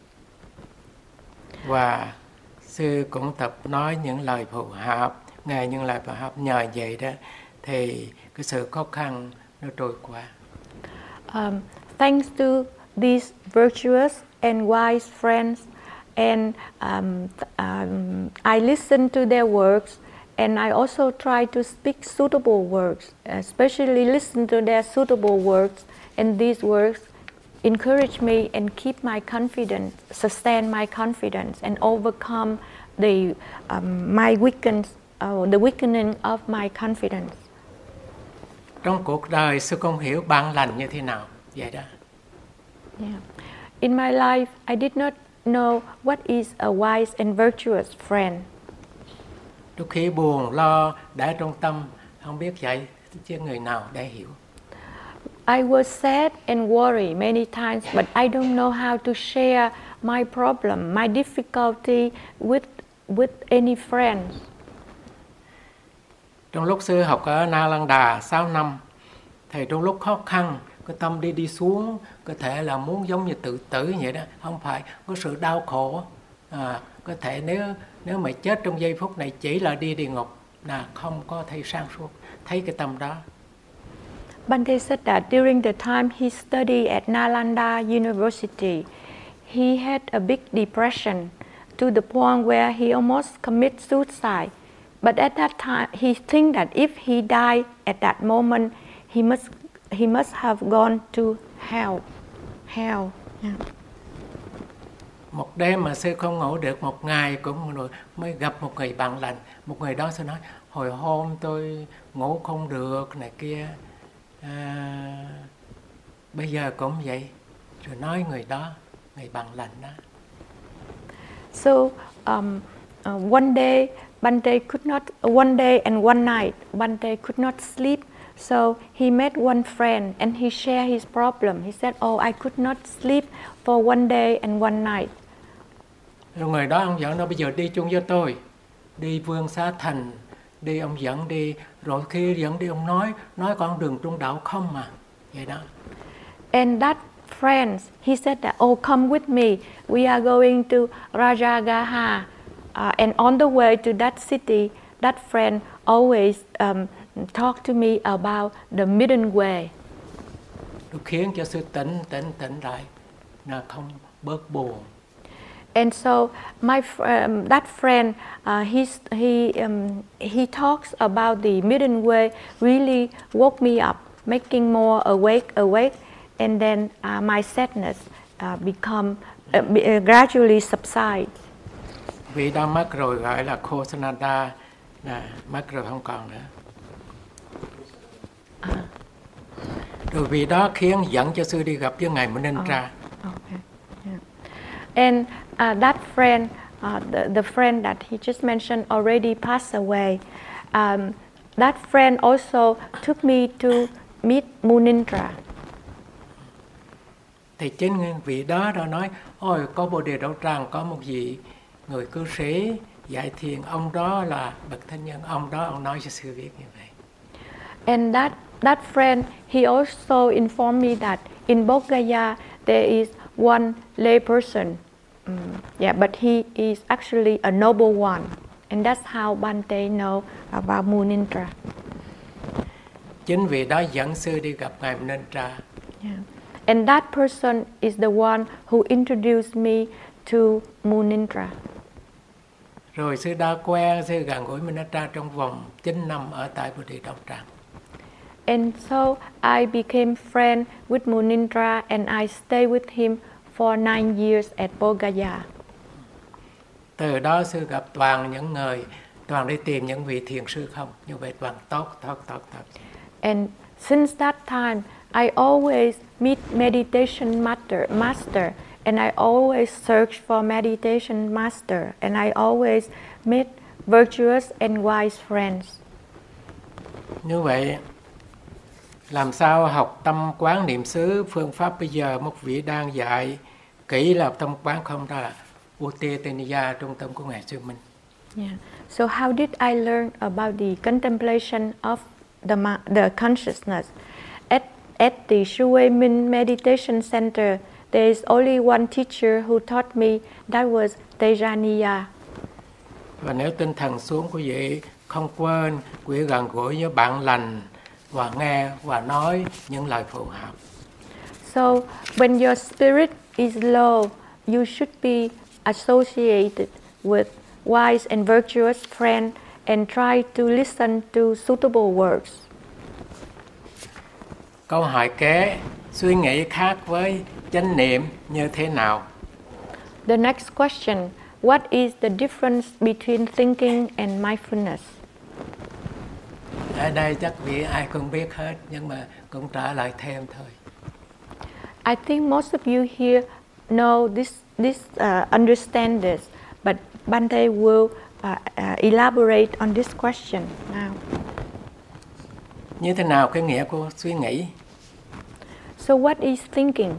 và sư cũng tập nói những lời phù hợp, nghe những lời phù hợp, nhờ vậy đó thì cái sự khó khăn nó trôi qua. Um, thanks to these virtuous and wise friends, and um, um, I listen to their works, and I also try to speak suitable words, especially listen to their suitable words, and these words encourage me and keep my confidence, sustain my confidence, and overcome the um, my weakness, uh, the weakening of my confidence. Trong cuộc đời sư không hiểu bạn lành như thế nào, vậy đó. Yeah. In my life, I did not know what is a wise and virtuous friend. Đôi khi buồn lo để trong tâm, không biết vậy chứ người nào để hiểu. I was sad and worried many times, but I don't know how to share my problem, my difficulty with with any friends. Trong lúc sư học ở Nalanda sáu năm, thì trong lúc khó khăn, cái tâm đi đi xuống, có thể là muốn giống như tự tử vậy đó, không phải có sự đau khổ. À, có thể nếu nếu mà chết trong giây phút này chỉ là đi địa ngục, là không có thấy sáng suốt, thấy cái tâm đó. Bante said that during the time he studied at Nalanda University, he had a big depression to the point where he almost commit suicide. But at that time, he think that if he died at that moment, he must he must have gone to hell. Hell. Yeah. Một đêm mà sư không ngủ được, một ngày cũng rồi mới gặp một người bạn lành. Một người đó sư nói, hồi hôm tôi ngủ không được này kia, à, bây giờ cũng vậy. Rồi nói người đó, người bạn lành đó. So um, uh, one day Bante could not, one day and one night Bante could not sleep So he met one friend and he shared his problem. He said, "Oh, I could not sleep for one day and one night." Rồi người đó ông dẫn nó bây giờ đi chung với tôi, đi Vương Xá Thành, đi ông dẫn đi, rồi khi dẫn đi ông nói nói con đường trung đạo không mà, vậy đó. And that friend, he said that, "Oh, come with me. We are going to Rajagaha." Uh, and on the way to that city, that friend always um, talk to me about the middle way. Nó khiến cho sư tỉnh tỉnh tỉnh lại, là không bớt buồn. And so my um, that friend, uh, he's, he um, he talks about the middle way, really woke me up, making more awake, awake, and then uh, my sadness uh, become uh, uh, gradually subside. Vị đó mất rồi gọi là Khosanada, là mất rồi không còn nữa. À. Rồi vị đó khiến dẫn cho sư đi gặp với ngài Munindra. Oh, okay. Yeah. And uh, that friend, uh, the, the friend that he just mentioned already passed away. Um, that friend also took me to meet Munindra. Thì chính vị đó đã nói, ôi có Bồ Đề Đậu Tràng có một vị người cư sĩ dạy thiền, ông đó là bậc thánh nhân, ông đó ông nói cho sư biết như vậy. And that that friend, he also informed me that in Bodh Gaya there is one lay person. Um, yeah, but he is actually a noble one, and that's how Bante know about Munindra. Chính vì đó dẫn sư đi gặp ngài Munindra. Yeah. And that person is the one who introduced me to Munindra. Rồi sư đã quen, sư gần gũi Munindra trong vòng chín năm ở tại Bồ Đề Đậu Tràng. And so I became friend with Munindra and I stayed with him for nine years at Bodh Gaya. Từ đó sư gặp toàn những người, toàn đi tìm những vị thiền sư không, như vậy toàn tốt, tốt, tốt, tốt. And since that time, I always meet meditation master, master, and I always search for meditation master, and I always meet virtuous and wise friends. Như vậy, làm sao học tâm quán niệm xứ phương pháp bây giờ một vị đang dạy kỹ là tâm quán không, đó là Uttetaniya trung tâm của ngài Sư Minh. Yeah. So how did I learn about the contemplation of the the consciousness? At at the Shui Min Meditation Center, there is only one teacher who taught me. That was Tejaniya. Và nếu tinh thần xuống, quý vị không quên quý vị gần gũi với bạn lành và nghe và nói những lời phù hợp. So when your spirit is low, you should be associated with wise and virtuous friends and try to listen to suitable words. Câu hỏi kế, suy nghĩ khác với chánh niệm như thế nào? The next question, what is the difference between thinking and mindfulness? Ở đây chắc vị ai cũng biết hết, nhưng mà cũng trả lời thêm thôi. I think most of you here know this, this uh, understand this, but Bante will uh, uh, elaborate on this question now. Như thế nào cái nghĩa của suy nghĩ? So what is thinking?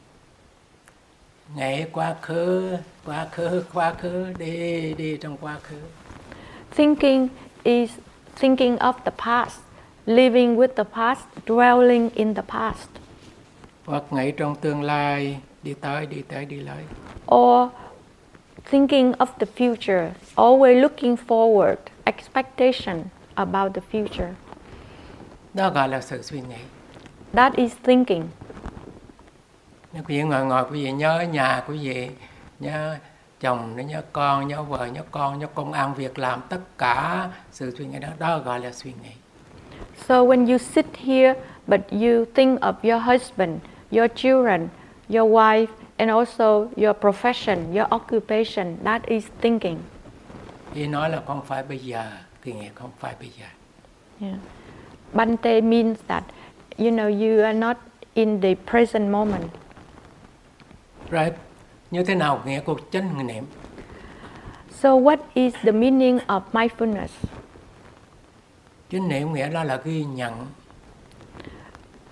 Nghĩ quá khứ, quá khứ, quá khứ, đi, đi trong quá khứ. Thinking is thinking of the past, living with the past, dwelling in the past. Hoặc nghĩ trong tương lai, đi tới, đi tới, đi tới. Or thinking of the future, always looking forward, expectation about the future. Đó gọi là sự suy nghĩ. That is thinking. Nếu quý vị ngồi ngồi, quý vị nhớ nhà, quý vị nhớ chồng, nhớ con, nhớ vợ, nhớ con, nhớ công ăn, việc làm, tất cả sự suy nghĩ đó, đó gọi là suy nghĩ. So when you sit here, but you think of your husband, your children, your wife, and also your profession, your occupation, that is thinking. Ý nói là không phải bây giờ, thì nghĩa không phải bây giờ. Yeah. Bante means that, you know, you are not in the present moment. Rồi, như thế nào nghĩa của chánh niệm? So what is the meaning of mindfulness? Chánh niệm nghĩa đó là ghi nhận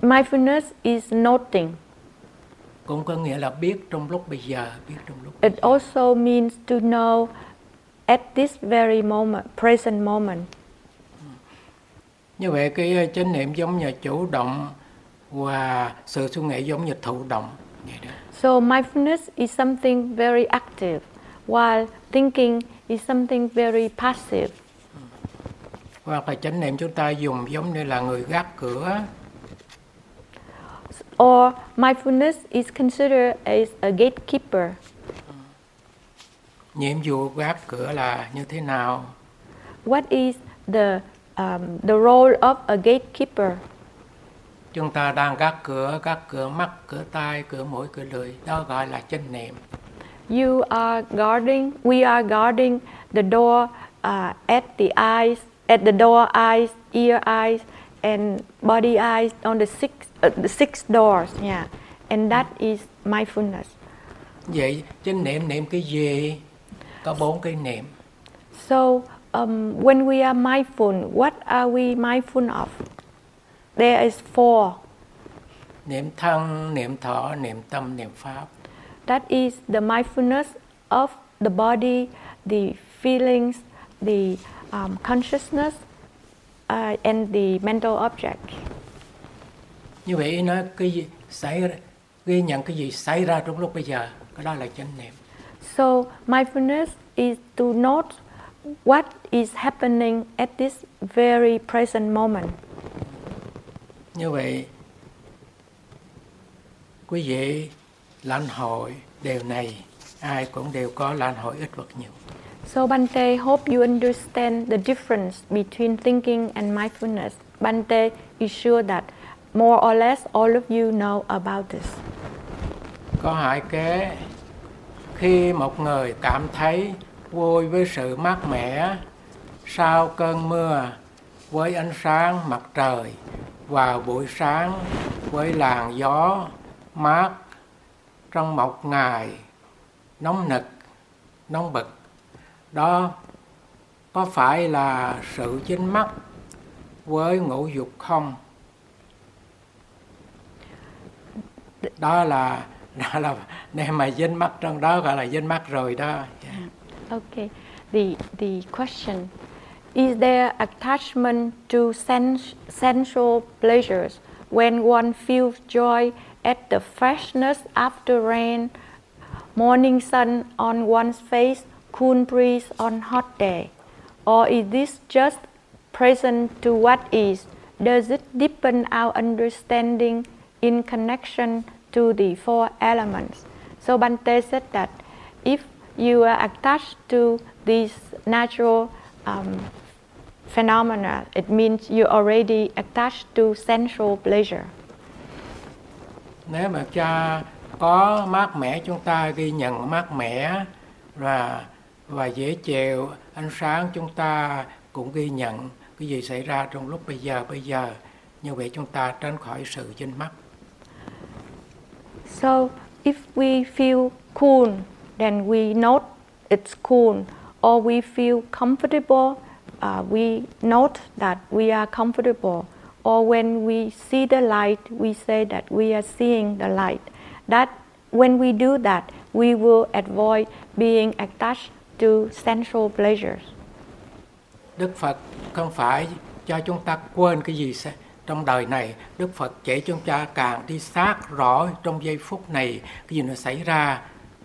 Mindfulness is noting. Cũng có nghĩa là biết trong lúc bây giờ, biết trong lúc. It also means to know at this very moment, present moment. Như vậy cái chánh niệm giống như chủ động và sự suy nghĩ giống như thụ động. Vậy đó. So mindfulness is something very active, while thinking is something very passive. Hoặc là chánh niệm chúng ta dùng giống như là người gác cửa. Or mindfulness is considered as a gatekeeper. Nhiệm vụ gác cửa là như thế nào? What is the um, the role of a gatekeeper? Chúng ta đang gác cửa, gác cửa mắt, cửa tai, cửa mũi, cửa lưỡi. Đó gọi là chánh niệm. You are guarding. We are guarding the door uh, at the eyes, at the door, eyes, ear, eyes, and body eyes on the six uh, the six doors. Yeah, and that is mindfulness. Vậy chánh niệm niệm cái gì? Có bốn cái niệm. So um, when we are mindful, what are we mindful of? There is four. Niệm thân, niệm thọ, niệm tâm, niệm pháp. That is the mindfulness of the body, the feelings, the um, consciousness, uh, and the mental object. Như vậy nó cái gì xảy ra, ghi nhận cái gì xảy ra trong lúc bây giờ, cái đó là chánh niệm. So mindfulness is to note what is happening at this very present moment. Như vậy, quý vị lãnh hội điều này, ai cũng đều có lãnh hội ít hoặc nhiều. So Bante, hope you understand the difference between thinking and mindfulness. Bante is sure that more or less all of you know about this. Có hai kế, khi một người cảm thấy vui với sự mát mẻ sau cơn mưa, với ánh sáng mặt trời, vào buổi sáng với làn gió mát trong một ngày nóng nực, nóng bực, đó có phải là sự dính mắc với ngũ dục không? Đó là đó là nếu mà dính mắc trong đó gọi là dính mắc rồi đó. Yeah. Okay. The the question: is there attachment to sens- sensual pleasures when one feels joy at the freshness after rain, morning sun on one's face, cool breeze on hot day? Or is this just present to what is? Does it deepen our understanding in connection to the four elements? So Bante said that if you are attached to these natural um, phenomena, it means you're already attached to sensual pleasure. Nếu mà cha có mát mẻ, chúng ta ghi nhận mát mẻ và và dễ chịu, ánh sáng chúng ta cũng ghi nhận cái gì xảy ra trong lúc bây giờ bây giờ. Như vậy chúng ta tránh khỏi sự dính mắc. So if we feel cool, then we note it's cool, or we feel comfortable, uh, we note that we are comfortable, or when we see the light, we say that we are seeing the light. That when we do that, we will avoid being attached to sensual pleasures. Đức Phật không phải cho chúng ta quên cái gì trong đời này. Đức Phật chỉ chúng ta càng đi sát rõ trong giây phút này cái gì nó xảy ra.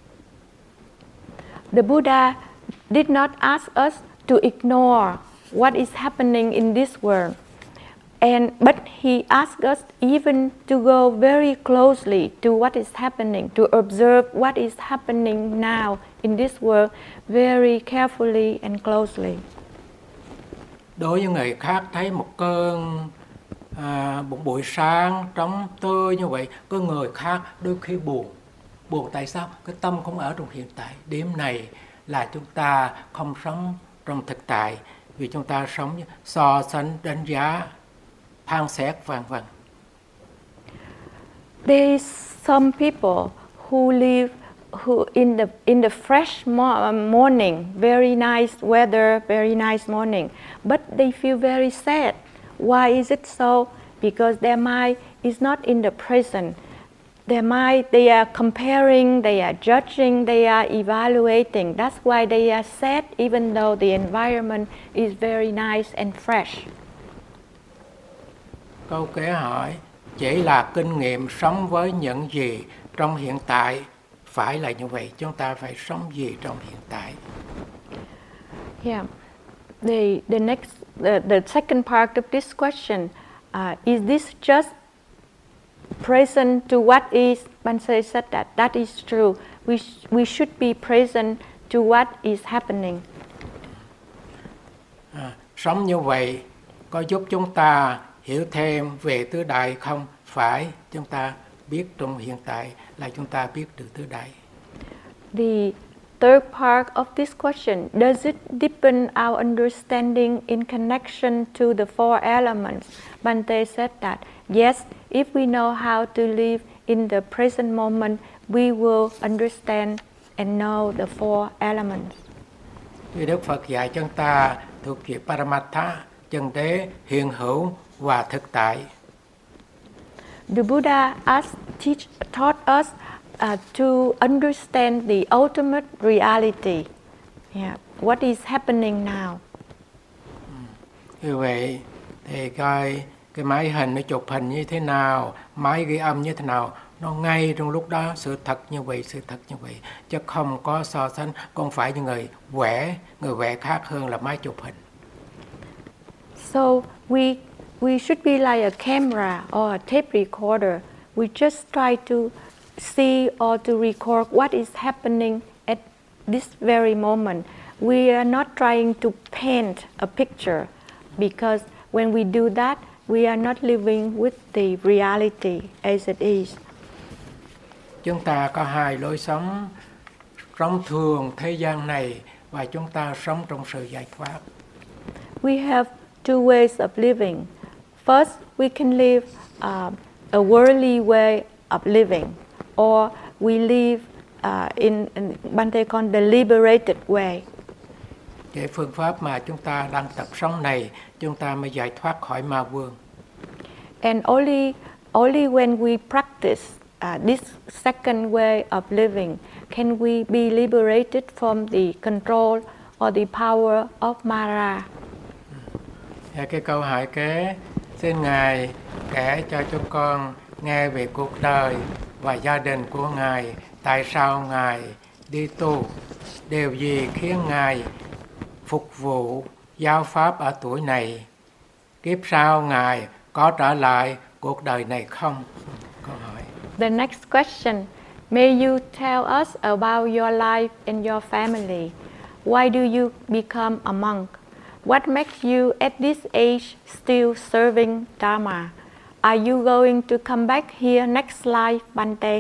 The Buddha did not ask us to ignore what is happening in this world, and but he asked us even to go very closely to what is happening, to observe what is happening now in this world very carefully and closely. Đối với người khác thấy một cơn à, một buổi sáng trống tươi như vậy, có người khác đôi khi buồn. Buồn tại sao? Cái tâm không ở trong hiện tại. Điểm này là chúng ta không sống trong thực tại, vì chúng ta sống so sánh, đánh giá, phán xét vân vân. There is some people who live who in the in the fresh morning, very nice weather, very nice morning, but they feel very sad. Why is it so? Because their mind is not in the present. Their mind, they are comparing, they are judging, they are evaluating. That's why they are sad even though the environment is very nice and fresh. Câu kế hỏi, chỉ là kinh nghiệm sống với những gì trong hiện tại, phải là như vậy, chúng ta phải sống gì trong hiện tại. Yeah. The the next the, the second part of this question, uh, is this just present to what is? Bhante said that that is true. We sh- we should be present to what is happening. À, sống như vậy có giúp chúng ta hiểu thêm về tứ đại không? Phải, chúng ta biết trong hiện tại là chúng ta biết được tứ đại. The third part of this question, does it deepen our understanding in connection to the four elements? Bhante said that yes, if we know how to live in the present moment, we will understand and know the four elements. Vì Đức Phật dạy chúng ta thuộc về Paramatha, chân đế, hiện hữu và thực tại. The Buddha asked, teach, taught us uh, to understand the ultimate reality. Yeah, what is happening now? Như vậy thì coi cái máy hình nó chụp hình như thế nào, máy ghi âm như thế nào, nó ngay trong lúc đó sự thật như vậy, sự thật như vậy, chứ không có so sánh, không phải như người vẽ, người vẽ khác hơn là máy chụp hình. So we we should be like a camera or a tape recorder. We just try to see or to record what is happening at this very moment. We are not trying to paint a picture, because when we do that, we are not living with the reality as it is. Chúng ta có hai lối sống, sống thường thế gian này và chúng ta sống trong sự giải thoát. We have two ways of living. First, we can live uh, a worldly way of living, or we live uh, in, in Bhante called the liberated way. Cái phương pháp mà chúng ta đang tập sống này, chúng ta mới giải thoát khỏi ma vương. And only only when we practice uh, this second way of living can we be liberated from the control or the power of Mara. Cái câu hỏi kế, xin Ngài kể cho chúng con nghe về cuộc đời và gia đình của Ngài. Tại sao Ngài đi tu? Điều gì khiến Ngài phục vụ giáo pháp ở tuổi này? Kiếp sau Ngài có trở lại cuộc đời này không? Câu hỏi. The next question, may you tell us about your life and your family. Why do you become a monk? What makes you at this age still serving Dharma? Are you going to come back here next life, Bhante?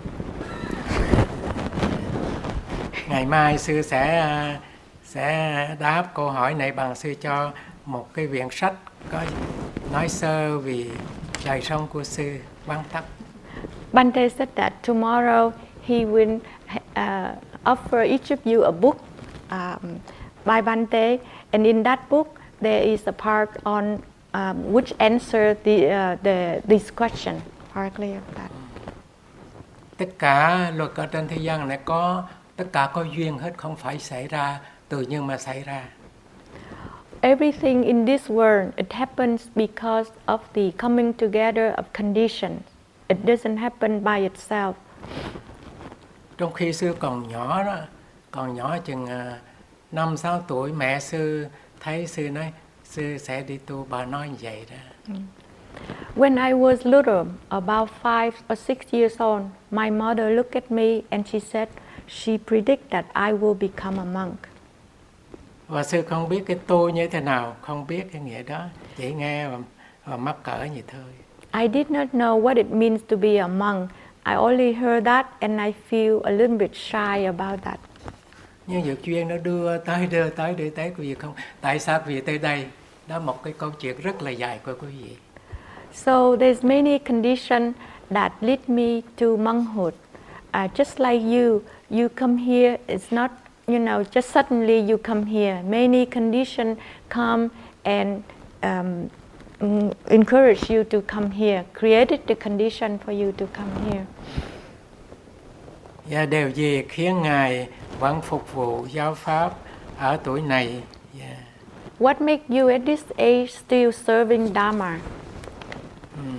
Ngày mai sư sẽ sẽ đáp câu hỏi này bằng sư cho một cái quyển sách có nói sơ về đời sống của sư vắn tắt. Bhante said that tomorrow he will uh, offer each of you a book um, by Bhante, and in that book there is a part on um, which answer the uh, the this question partly of that. Tất cả luật ở trên thế gian này có tất cả có duyên hết, không phải xảy ra tự nhiên mà xảy ra. Everything in this world, it happens because of the coming together of conditions. It doesn't happen by itself. Trong khi sư còn nhỏ đó, còn nhỏ chừng năm sáu tuổi, mẹ sư thấy sư nói sư sẽ đi tu, bà nói như vậy đó. When I was little, about five or six years old, my mother looked at me and she said she predicted that I will become a monk. Và sư không biết cái tu như thế nào, không biết cái nghĩa đó, chỉ nghe và, và mắc cỡ như thôi. I did not know what it means to be a monk. I only heard that and I feel a little bit shy about that. Nhưng việc duyên nó đưa tới đưa tới đưa tới quý vị không? Tại sao quý vị tới đây? Đó một cái câu chuyện rất là dài của quý vị. So there's many conditions that lead me to monkhood. Uh, just like you, you come here. It's not, you know, just suddenly you come here. Many conditions come and um, um, encouraged you to come here, created the condition for you to come here? Và điều gì khiến Ngài vẫn phục vụ giáo pháp ở tuổi này? Yeah. What makes you at this age still serving Dharma? Hmm.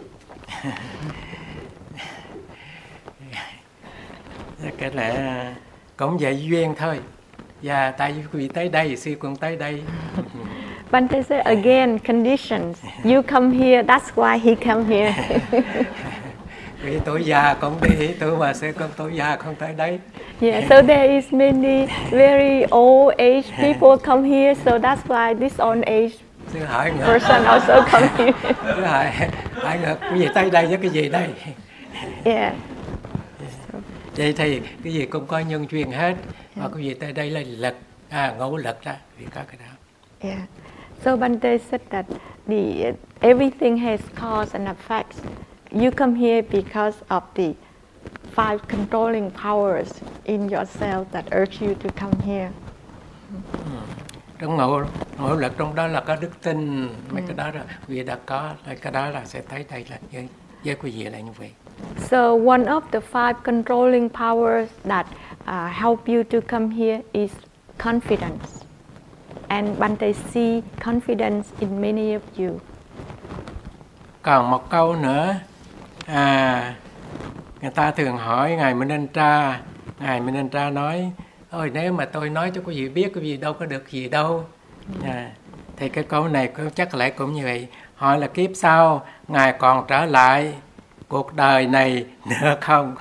Cái lẽ cũng vậy duyên thôi. Và tại vì quý vị tới đây, sư cũng tới đây. Bante said again, conditions. You come here, that's why he come here. Vì tuổi già cũng đi, tuổi mà sư cũng tuổi già không tới đấy. Yeah, so there is many very old age people come here, so that's why this old age Sư hỏi ngược. person also come here. Sư hỏi, hỏi ngược, quý vị tới đây với cái gì đây? Yeah. Vậy thì cái gì cũng có nhân duyên hết. Mà quý vị tới đây là lực, à, ngũ lực đó, vì có cái đó. Yeah. So Bante said that the everything has cause and effects. You come here because of the five controlling powers in yourself that urge you to come here. Ừ. Trong ngũ, ngũ lực trong đó là có đức tin, mấy ừ. cái đó là quý vị đã có, cái đó là sẽ thấy đây là với, với quý vị là như vậy. So one of the five controlling powers that uh, help you to come here is confidence. And Bante see confidence in many of you. Còn một câu nữa, à, người ta thường hỏi Ngài Minentra, Ngài Minentra nói, ôi nếu mà tôi nói cho quý vị biết, quý vị đâu có được gì đâu. À, thì cái câu này cũng chắc lại cũng như vậy. Hỏi là kiếp sau Ngài còn trở lại cuộc đời này nữa không?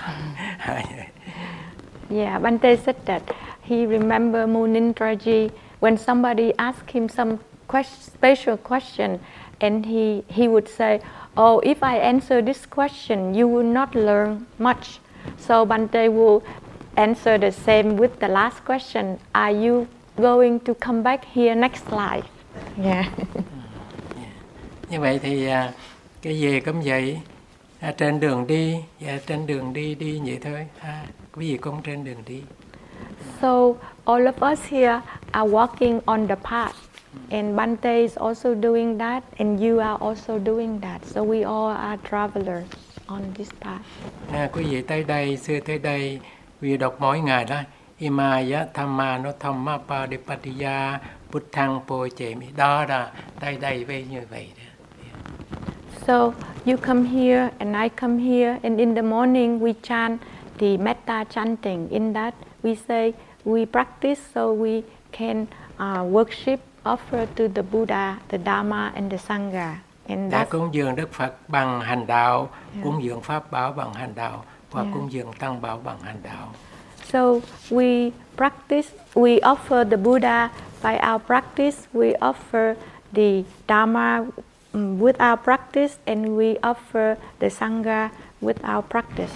Yeah, Bante said that he remember Munindraji when somebody asked him some question, special question, and he he would say, "Oh, if I answer this question, you will not learn much." So Bante will answer the same with the last question: Are you going to come back here next life? Yeah. Như vậy thì cái gì cũng vậy. À, trên đường đi, dạ, trên đường đi đi vậy thôi. À, quý vị cũng trên đường đi. So all of us here are walking on the path, and Bante is also doing that, and you are also doing that. So we all are travelers on this path. À, quý vị tới đây, xưa tới đây, quý vị đọc mỗi ngày đó. Imaya Thamma no Thamma Padipatiya Buddhang Pochemi. Đó là tới đây với như vậy đó. So you come here and I come here, and in the morning we chant the metta chanting. In that we say we practice so we can uh, worship, offer to the Buddha, the Dharma and the Sangha. And đã cúng dường Đức Phật bằng hành đạo, yeah. cúng dường Pháp Bảo bằng hành đạo, và yeah. cúng dường Tăng Bảo bằng hành đạo. So we practice, we offer the Buddha by our practice, we offer the Dharma um, with our practice, and we offer the Sangha with our practice.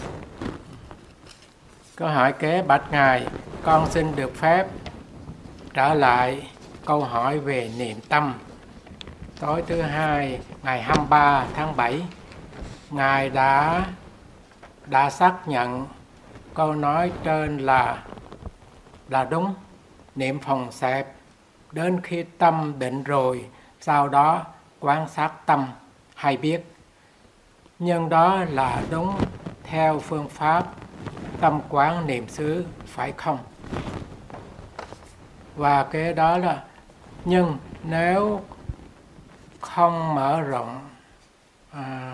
Câu hỏi kế: bạch Ngài, con xin được phép trả lại câu hỏi về niệm tâm. Tối thứ hai, ngày hai mươi ba tháng bảy, Ngài đã đã xác nhận câu nói trên là là đúng. Niệm phòng xẹp đến khi tâm định rồi, sau đó quan sát tâm hay biết. Nhưng đó là đúng theo phương pháp tâm quán niệm xứ, phải không? Và cái đó là, nhưng nếu không mở rộng à,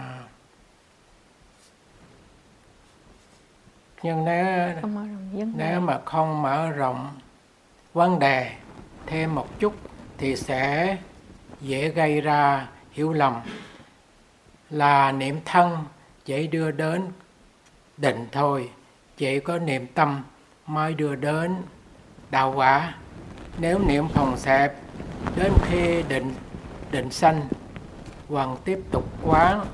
nhưng nếu nếu mà không mở rộng vấn đề thêm một chút thì sẽ dễ gây ra hiểu lầm là niệm thân chỉ đưa đến định thôi, chỉ có niệm tâm mới đưa đến đạo quả. Nếu niệm phòng xẹp đến khi định định sanh, vẫn tiếp tục quán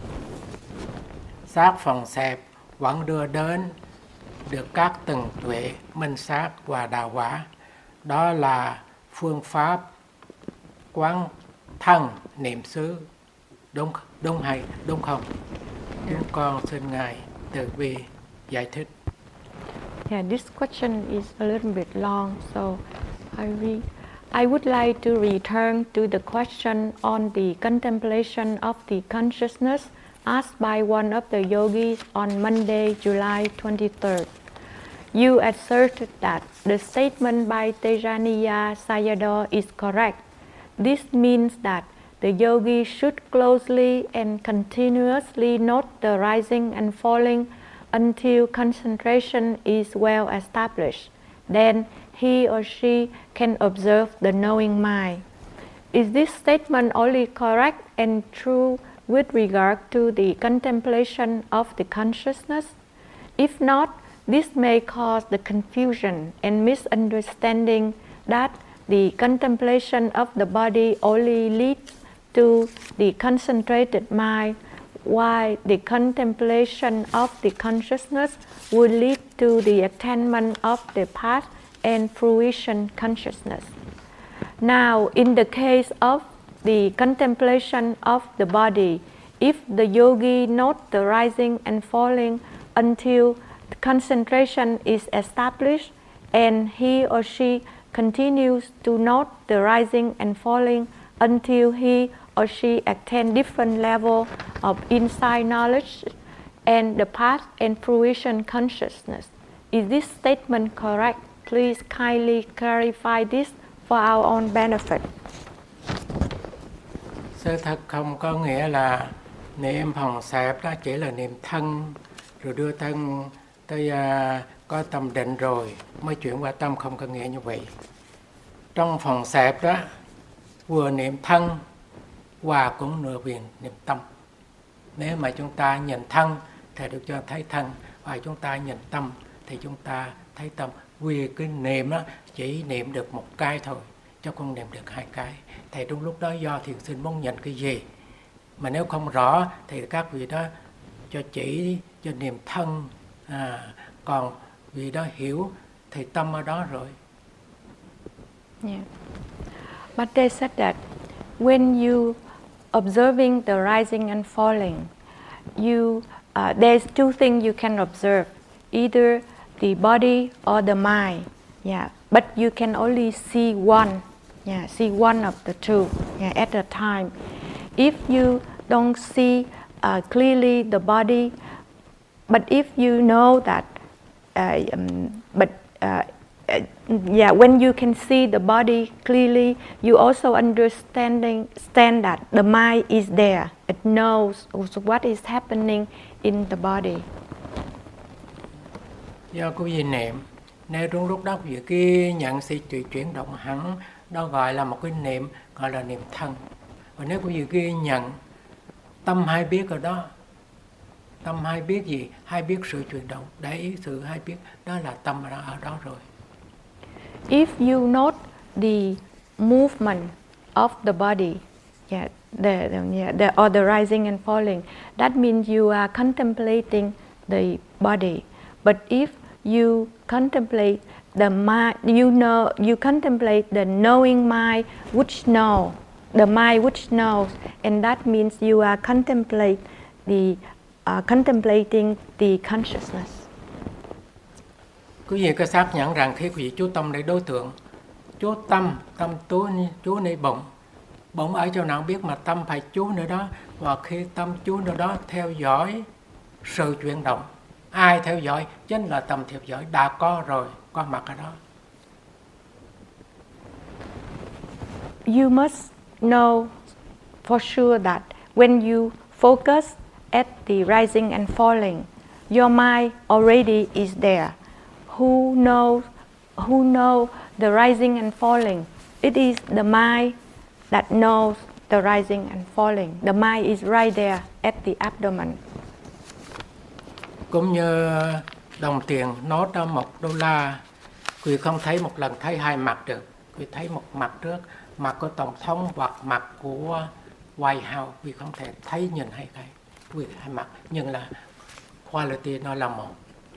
sát phòng xẹp vẫn đưa đến được các tầng tuệ minh sát và đạo quả. Đó là phương pháp quán thân niệm xứ, đúng đúng hay đúng không? Chúng con xin Ngài từ bi giải thích. Yeah, this question is a little bit long, so I read. I would like to return to the question on the contemplation of the consciousness asked by one of the yogis on Monday, July twenty-third. You asserted that the statement by Tejaniya Sayadaw is correct. This means that the yogi should closely and continuously note the rising and falling until concentration is well established. Then he or she can observe the knowing mind. Is this statement only correct and true with regard to the contemplation of the consciousness? If not, this may cause the confusion and misunderstanding that the contemplation of the body only leads to the concentrated mind, while the contemplation of the consciousness would lead to the attainment of the path and fruition consciousness. Now, in the case of the contemplation of the body, if the yogi notes the rising and falling until the concentration is established, and he or she continues to note the rising and falling until he or she attains different level of insight knowledge and the path and fruition consciousness. Is this statement correct? Please kindly clarify this for our own benefit. Sự thật không có nghĩa là niệm phòng xẹp đó chỉ là niệm thân, rồi đưa thân tới uh, có tâm định rồi mới chuyển qua tâm, không có nghĩa như vậy. Trong phòng xẹp đó vừa niệm thân và cũng nửa viền niệm tâm. Nếu mà chúng ta nhìn thân thì được cho thấy thân, và chúng ta nhìn tâm thì chúng ta thấy tâm. Vì cái niệm đó chỉ niệm được một cái thôi, chứ không niệm được hai cái. Thì trong lúc đó do thiền sinh muốn nhận cái gì, mà nếu không rõ thì các vị đó cho chỉ cho niệm thân, à, còn vị đó hiểu thì tâm ở đó rồi. Yeah. But they said that when you observing the rising and falling, you uh, there's two things you can observe, either the body or the mind. Yeah, but you can only see one. Yeah, see one of the two, yeah, at a time. If you don't see uh, clearly the body, but if you know that, uh, um, but uh, uh, yeah, when you can see the body clearly, you also understanding understand that the mind is there. It knows what is happening in the body. Do quý vị niệm, nếu trong lúc đó quý vị cái nhận sự chuyển động hẳn, đó gọi là một cái niệm, gọi là niệm thân. Và nếu quý vị ghi nhận tâm hay biết ở đó, tâm hay biết gì? Hay biết sự chuyển động, để ý sự hay biết, đó là tâm ở đó rồi. If you note the movement of the body, yeah, the, the, yeah, the, or the rising and falling, that means you are contemplating the body. But if you contemplate the mind, you know, you contemplate the knowing mind which know, the mind which knows, and that means you are contemplate the uh, contemplating the consciousness. Quý vị có xác nhận rằng khi quý vị chú tâm đến đối tượng, chú tâm, tâm chú, chú nơi bụng, bụng ở chỗ nào biết mà tâm phải chú nơi đó, và khi tâm chú nơi đó theo dõi sự chuyển động. Ai theo dõi? Chính là tâm theo dõi, đã có rồi, có mặt ở đó. You must know for sure that when you focus at the rising and falling, your mind already is there. Who knows, who know the rising and falling? It is the mind that knows the rising and falling. The mind is right there at the abdomen. Cũng như đồng tiền nốt đó một đô la, quý không thấy một lần thấy hai mặt được. Quý thấy một mặt trước, mặt của tổng thống hoặc mặt của White House, quý không thể thấy nhìn hai cái, quý hai mặt, nhưng là quality nó là một.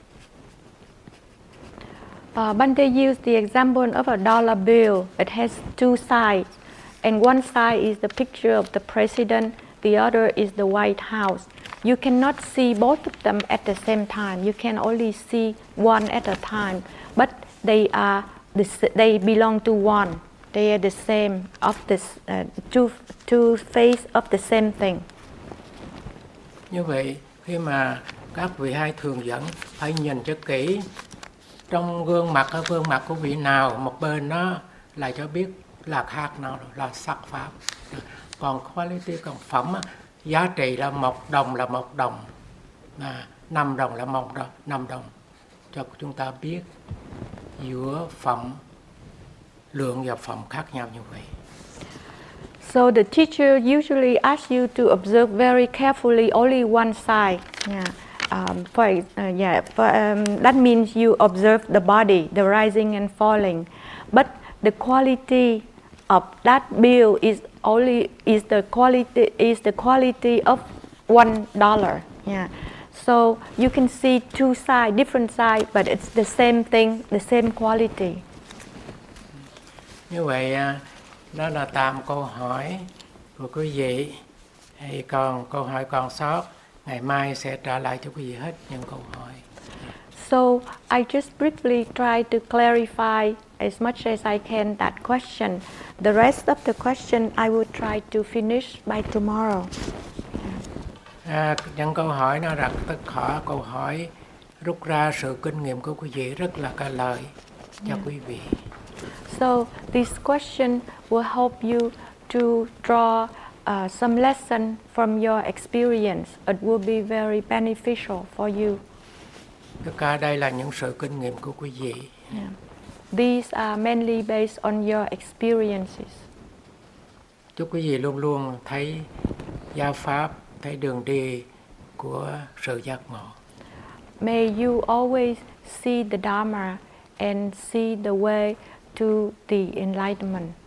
Uh, Bante used the example of a dollar bill. It has two sides, and one side is the picture of the president, the other is the White House. You cannot see both of them at the same time. You can only see one at a time, but they are they belong to one. They are the same of the uh, two two face of the same thing. Như vậy, khi mà các vị hai thường dẫn phải nhìn cho kỹ trong gương mặt ở gương mặt của vị nào, một bên nó là cho biết là khác nào, là sắc pháp. Còn quality, còn phẩm, giá trị là một đồng là một đồng, à, năm đồng là một đồng, năm đồng, cho chúng ta biết giữa phẩm, lượng và phẩm khác nhau như vậy. So the teacher usually asks you to observe very carefully only one side. Yeah. Um, for uh, yeah, for, um, that means you observe the body, the rising and falling, but the quality of that bill is only is the quality is the quality of one dollar. Yeah. So you can see two sides, different sides, but it's the same thing, the same quality. Như vậy đó là tạm câu hỏi của quý vị. Hay còn câu hỏi còn sót, ngày mai sẽ trả lại cho quý vị hết những câu hỏi. So I just briefly try to clarify as much as I can that question. The rest of the question I will try to finish by tomorrow. À, những câu hỏi nó rất tất khó, câu hỏi rút ra sự kinh nghiệm của quý vị rất là có lợi cho yeah. quý vị. So this question will help you to draw uh, some lesson from your experience. It will be very beneficial for you. Tất cả đây là những sự kinh nghiệm của quý vị. Yeah. These are mainly based on your experiences. Chúc quý vị luôn luôn thấy giáo pháp, thấy đường đi của sự giác ngộ. May you always see the Dharma and see the way to the enlightenment.